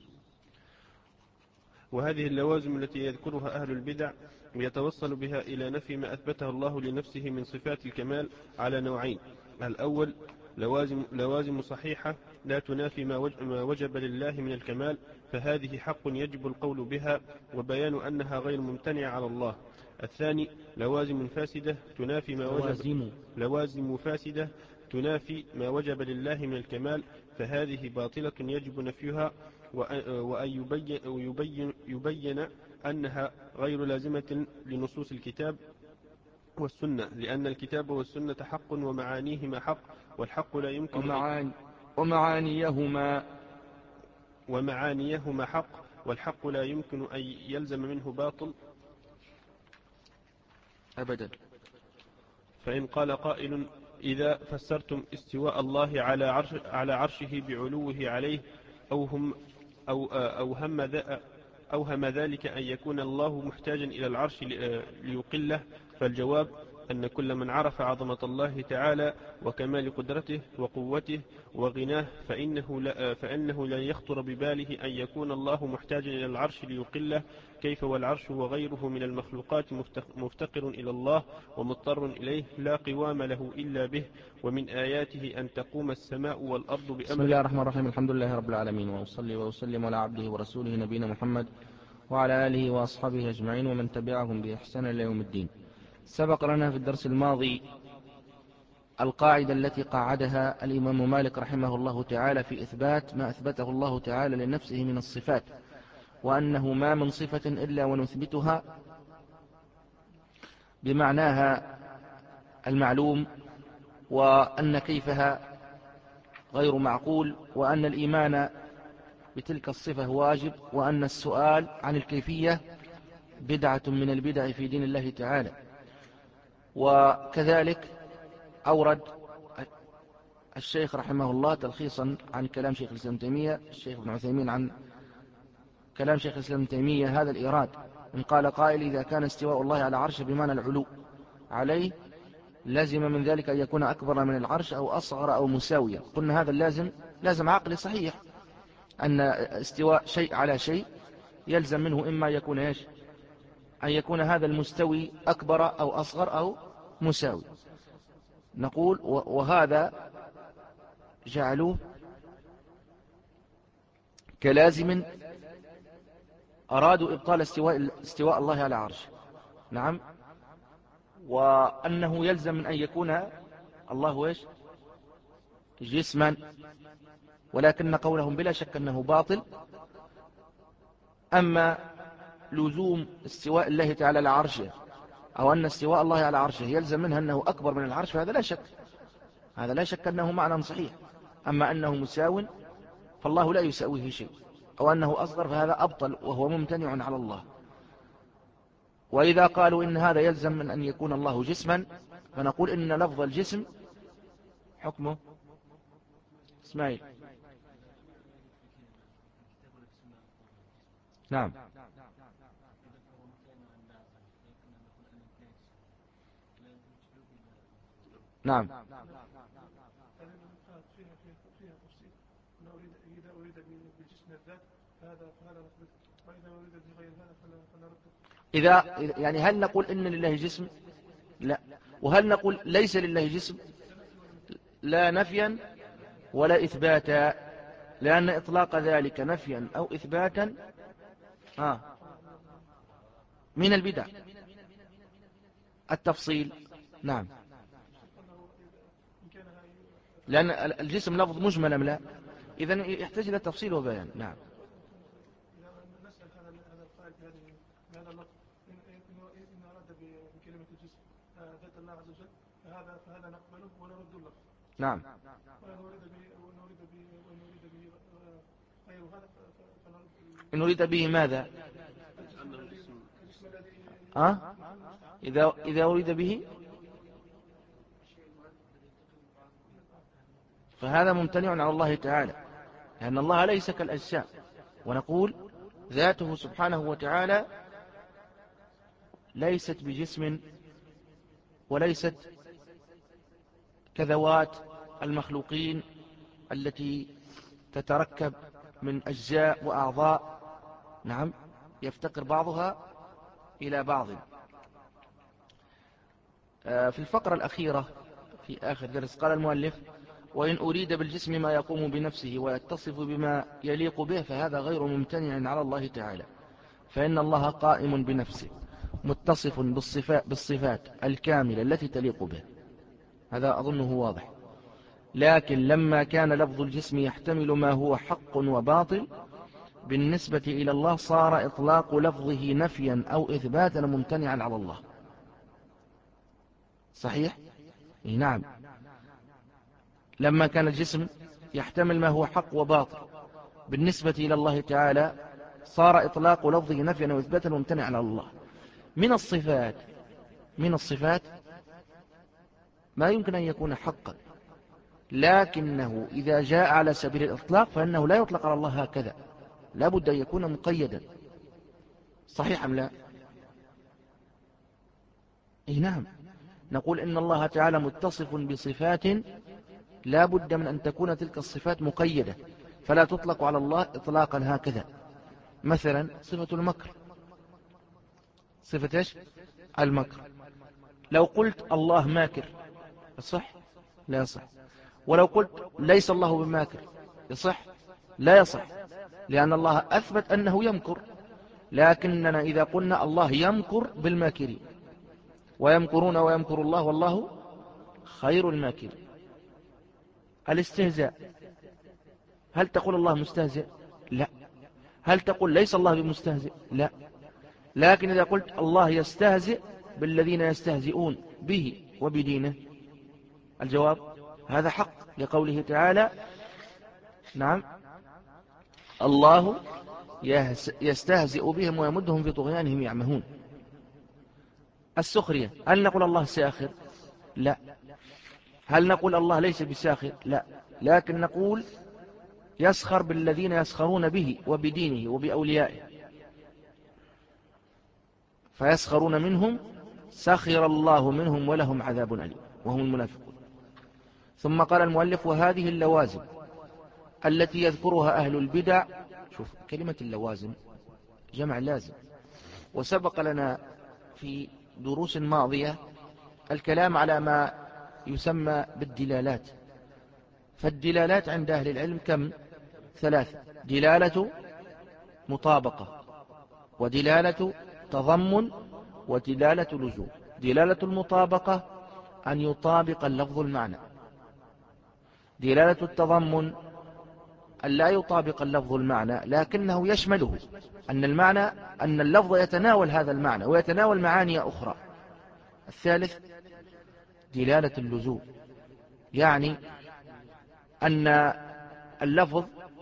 وهذه اللوازم التي يذكرها أهل البدع ويتوصل بها إلى نفي ما أثبته الله لنفسه من صفات الكمال على نوعين: الأول لوازم, لوازم صحيحة لا تنافي ما وجب لله من الكمال، فهذه حق يجب القول بها وبيان أنها غير ممتنع على الله. الثاني لوازم فاسدة تنافي ما وجب لوازم, لوازم فاسدة تنافي ما وجب لله من الكمال، فهذه باطلة يجب نفيها، وأن يبين, يبين, يبين أنها غير لازمة لنصوص الكتاب والسنة، لأن الكتاب والسنة حق ومعانيهما حق، والحق لا يمكن ومعاني ومعانيهما ومعانيهما حق والحق لا يمكن أن يلزم منه باطل أبدا. فإن قال قائل إذا فسرتم استواء الله على, عرش على عرشه بعلوه عليه أو هم أو أوهم ذا أوهم ذلك أن يكون الله محتاجا إلى العرش ليقله، فالجواب أن كل من عرف عظمة الله تعالى وكمال قدرته وقوته وغناه فإنه لا, فإنه لا يخطر بباله أن يكون الله محتاجا إلى العرش ليقله، كيف والعرش وغيره من المخلوقات مفتقر إلى الله ومضطر إليه لا قوام له إلا به، ومن آياته أن تقوم السماء والأرض بأمره. بسم الله الرحمن الرحيم. الحمد لله رب العالمين، وأصلي وأسلم على عبده ورسوله نبينا محمد وعلى آله وأصحابه أجمعين ومن تبعهم بإحسان إلى يوم الدين. سبق لنا في الدرس الماضي القاعدة التي قاعدها الإمام مالك رحمه الله تعالى في إثبات ما أثبته الله تعالى لنفسه من الصفات، وأنه ما من صفة إلا ونثبتها بمعناها المعلوم، وأن كيفها غير معقول، وأن الإيمان بتلك الصفة واجب، وأن السؤال عن الكيفية بدعة من البدع في دين الله تعالى. وكذلك أورد الشيخ رحمه الله تلخيصا عن كلام شيخ الإسلام ابن تيمية الشيخ ابن عثيمين عن كلام شيخ الإسلام ابن تيمية هذا الإيراد: إن قال قائل إذا كان استواء الله على عرشه بمعنى العلو عليه لازم من ذلك أن يكون أكبر من العرش أو أصغر أو مساويا. قلنا هذا اللازم لازم عقلي صحيح، أن استواء شيء على شيء يلزم منه إما يكون إيش؟ أن يكون هذا المستوي أكبر أو أصغر أو مساوي. نقول وهذا جعلوه كلازم أرادوا إبطال استواء, استواء الله على عرشه. نعم. وأنه يلزم من أن يكون الله إيش جسما، ولكن قولهم بلا شك أنه باطل. أما لزوم استواء الله تعالى على عرشه، أو أن استواء الله على عرشه يلزم منها أنه أكبر من العرش، فهذا لا شك هذا لا شك أنه معنى صحيح. أما أنه مساو فالله لا يساويه شيء، أو أنه أصغر فهذا أبطل وهو ممتنع على الله. وإذا قالوا إن هذا يلزم من أن يكون الله جسما، فنقول إن لفظ الجسم حكمه إسماعيل. نعم. نعم. إذا يعني هل نقول إن لله جسم؟ لا. وهل نقول ليس لله جسم؟ لا نفيا ولا إثباتا، لأن إطلاق ذلك نفيا أو إثباتا آه من البدع. التفصيل نعم، لأن الجسم لفظ مجمل أم لا؟ إذن يحتاج إلى تفصيل وبيان. نعم. نعم. إن نريد به ماذا؟ أه؟ إذا إذا أريد به فهذا ممتنع على الله تعالى، لأن الله ليس كالأجسام. ونقول ذاته سبحانه وتعالى ليست بجسم وليست كذوات المخلوقين التي تتركب من أجزاء وأعضاء. نعم، يفتقر بعضها إلى بعض. في الفقرة الأخيرة في آخر درس قال المؤلف: وإن أريد بالجسم ما يقوم بنفسه ويتصف بما يليق به فهذا غير ممتنع على الله تعالى، فإن الله قائم بنفسه متصف بالصفات, بالصفات الكاملة التي تليق به. هذا أظنه واضح. لكن لما كان لفظ الجسم يحتمل ما هو حق وباطل بالنسبة إلى الله صار إطلاق لفظه نفيا أو إثباتا ممتنعا على الله. صحيح؟ نعم. لما كان الجسم يحتمل ما هو حق وباطل بالنسبة إلى الله تعالى صار إطلاق لفظه نفيا أو إثباتا ممتنعا على الله. من الصفات من الصفات ما يمكن أن يكون حقا، لكنه إذا جاء على سبيل الإطلاق فإنه لا يطلق على الله هكذا، لا بد أن يكون مقيدا. صحيح أم لا؟ إيه نعم. نقول إن الله تعالى متصف بصفات لا بد من أن تكون تلك الصفات مقيدة، فلا تطلق على الله إطلاقا هكذا. مثلا صفة المكر، صفة إيش؟ المكر. لو قلت الله ماكر يصح؟ لا يصح. ولو قلت ليس الله بماكر يصح؟ لا يصح، لأن الله أثبت أنه يمكر. لكننا إذا قلنا الله يمكر بالماكرين، ويمكرون ويمكر الله والله خير الماكرين. الاستهزاء، هل تقول الله مستهزئ؟ لا. هل تقول ليس الله بمستهزئ؟ لا. لكن إذا قلت الله يستهزئ بالذين يستهزئون به وبدينه، الجواب هذا حق، لقوله تعالى: نعم الله يستهزئ بهم ويمدهم في طغيانهم يعمهون. السخرية، هل نقول الله ساخر؟ لا. هل نقول الله ليس بساخر؟ لا. لكن نقول يسخر بالذين يسخرون به وبدينه وبأوليائه، فيسخرون منهم سخر الله منهم ولهم عذاب أليم، وهم المنافقون. ثم قال المؤلف: وهذه اللوازم التي يذكرها أهل البدع. شوف كلمة اللوازم جمع لازم، وسبق لنا في دروس ماضية الكلام على ما يسمى بالدلالات. فالدلالات عند أهل العلم كم؟ ثلاثة: دلالة مطابقة، ودلالة تضمن، ودلالة لزوم. دلالة المطابقة أن يطابق اللفظ المعنى. دلالة التضمن أن لا يطابق اللفظ المعنى لكنه يشمله، أن المعنى أن اللفظ يتناول هذا المعنى ويتناول معاني أخرى. الثالث دلالة اللزوم، يعني أن اللفظ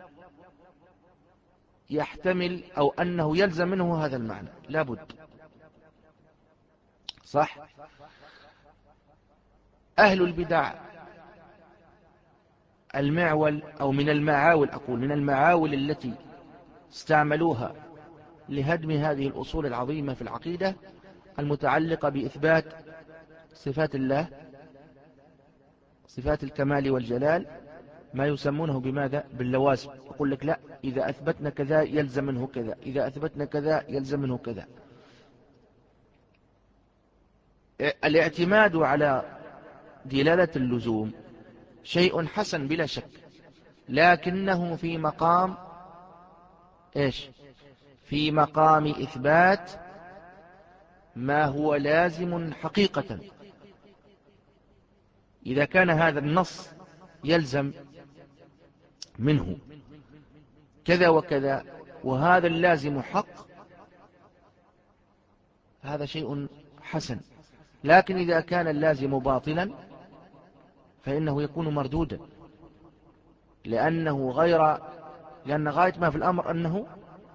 يحتمل أو أنه يلزم منه هذا المعنى لابد. صح؟ أهل البدع المعول أو من المعاول، أقول من المعاول التي استعملوها لهدم هذه الأصول العظيمة في العقيدة المتعلقة بإثبات صفات الله، صفات الكمال والجلال، ما يسمونه بماذا؟ باللوازم. يقول لك لا، إذا أثبتنا كذا يلزم منه كذا، إذا أثبتنا كذا يلزم منه كذا. الاعتماد على دلالة اللزوم شيء حسن بلا شك، لكنه في مقام إيش؟ في مقام إثبات ما هو لازم حقيقة. إذا كان هذا النص يلزم منه كذا وكذا وهذا اللازم حق، هذا شيء حسن. لكن إذا كان اللازم باطلا فإنه يكون مردودا، لأنه غير لأن غاية ما في الأمر أنه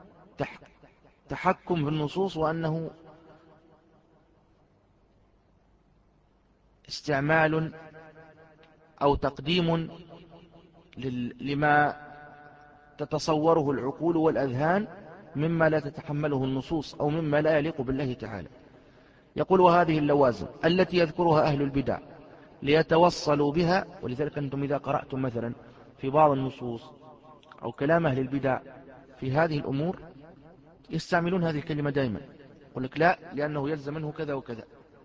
تحكم في النصوص، وأنه استعمال أو تقديم لما تتصوره العقول والأذهان مما لا تتحمله النصوص أو مما لا يليق بالله تعالى. يقول: وهذه اللوازم التي يذكرها أهل البدع ليتوصلوا بها. ولذلك أنتم إذا قرأتم مثلا في بعض النصوص أو كلام أهل البدع في هذه الأمور يستعملون هذه الكلمة دائما، يقول لك لا لأنه يلزم منه كذا وكذا.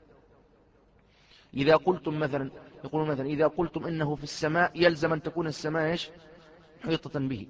إذا قلتم مثلا يقولون مثلا إذا قلتم إنه في السماء يلزم أن تكون السماء إيش؟ محيطة به.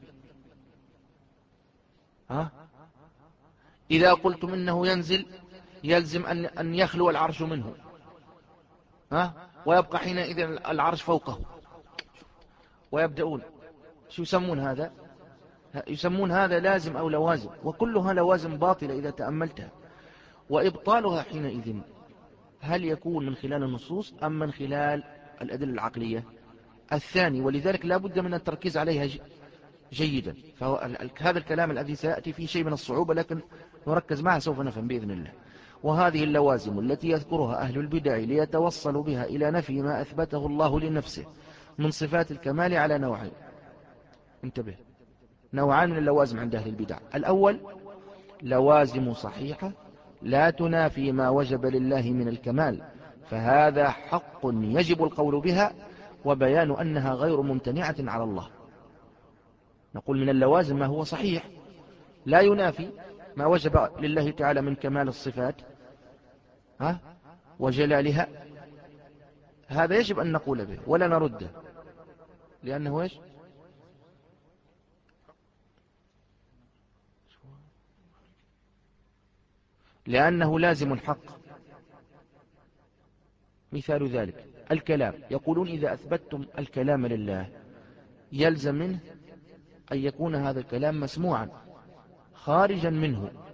ها؟ إذا قلتم إنه ينزل يلزم أن أن يخلو العرش منه، ها؟ ويبقى حينئذ العرش فوقه. ويبدأون شو يسمون هذا؟ يسمون هذا لازم أو لوازم، وكلها لوازم باطلة إذا تأملتها. وإبطالها حينئذ هل يكون من خلال النصوص أم من خلال الأدلة العقلية؟ الثاني. ولذلك لا بد من التركيز عليها جيدا. فهذا الكلام الذي سيأتي فيه شيء من الصعوبة، لكن نركز معه سوف نفهم بإذن الله. وهذه اللوازم التي يذكرها أهل البدع ليتوصلوا بها إلى نفي ما أثبته الله لنفسه من صفات الكمال على نوعين. انتبه، نوعان من اللوازم عند أهل البدع. الأول لوازم صحيحة لا تنافي ما وجب لله من الكمال، فهذا حق يجب القول بها وبيان أنها غير ممتنعة على الله. نقول من اللوازم ما هو صحيح لا ينافي ما وجب لله تعالى من كمال الصفات ها وجلالها، هذا يجب أن نقول به ولا نرده، لأنه إيش؟ لأنه لازم حق. مثال ذلك الكلام، يقولون إذا أثبتتم الكلام لله يلزم منه أن يكون هذا الكلام مسموعا خارجا منه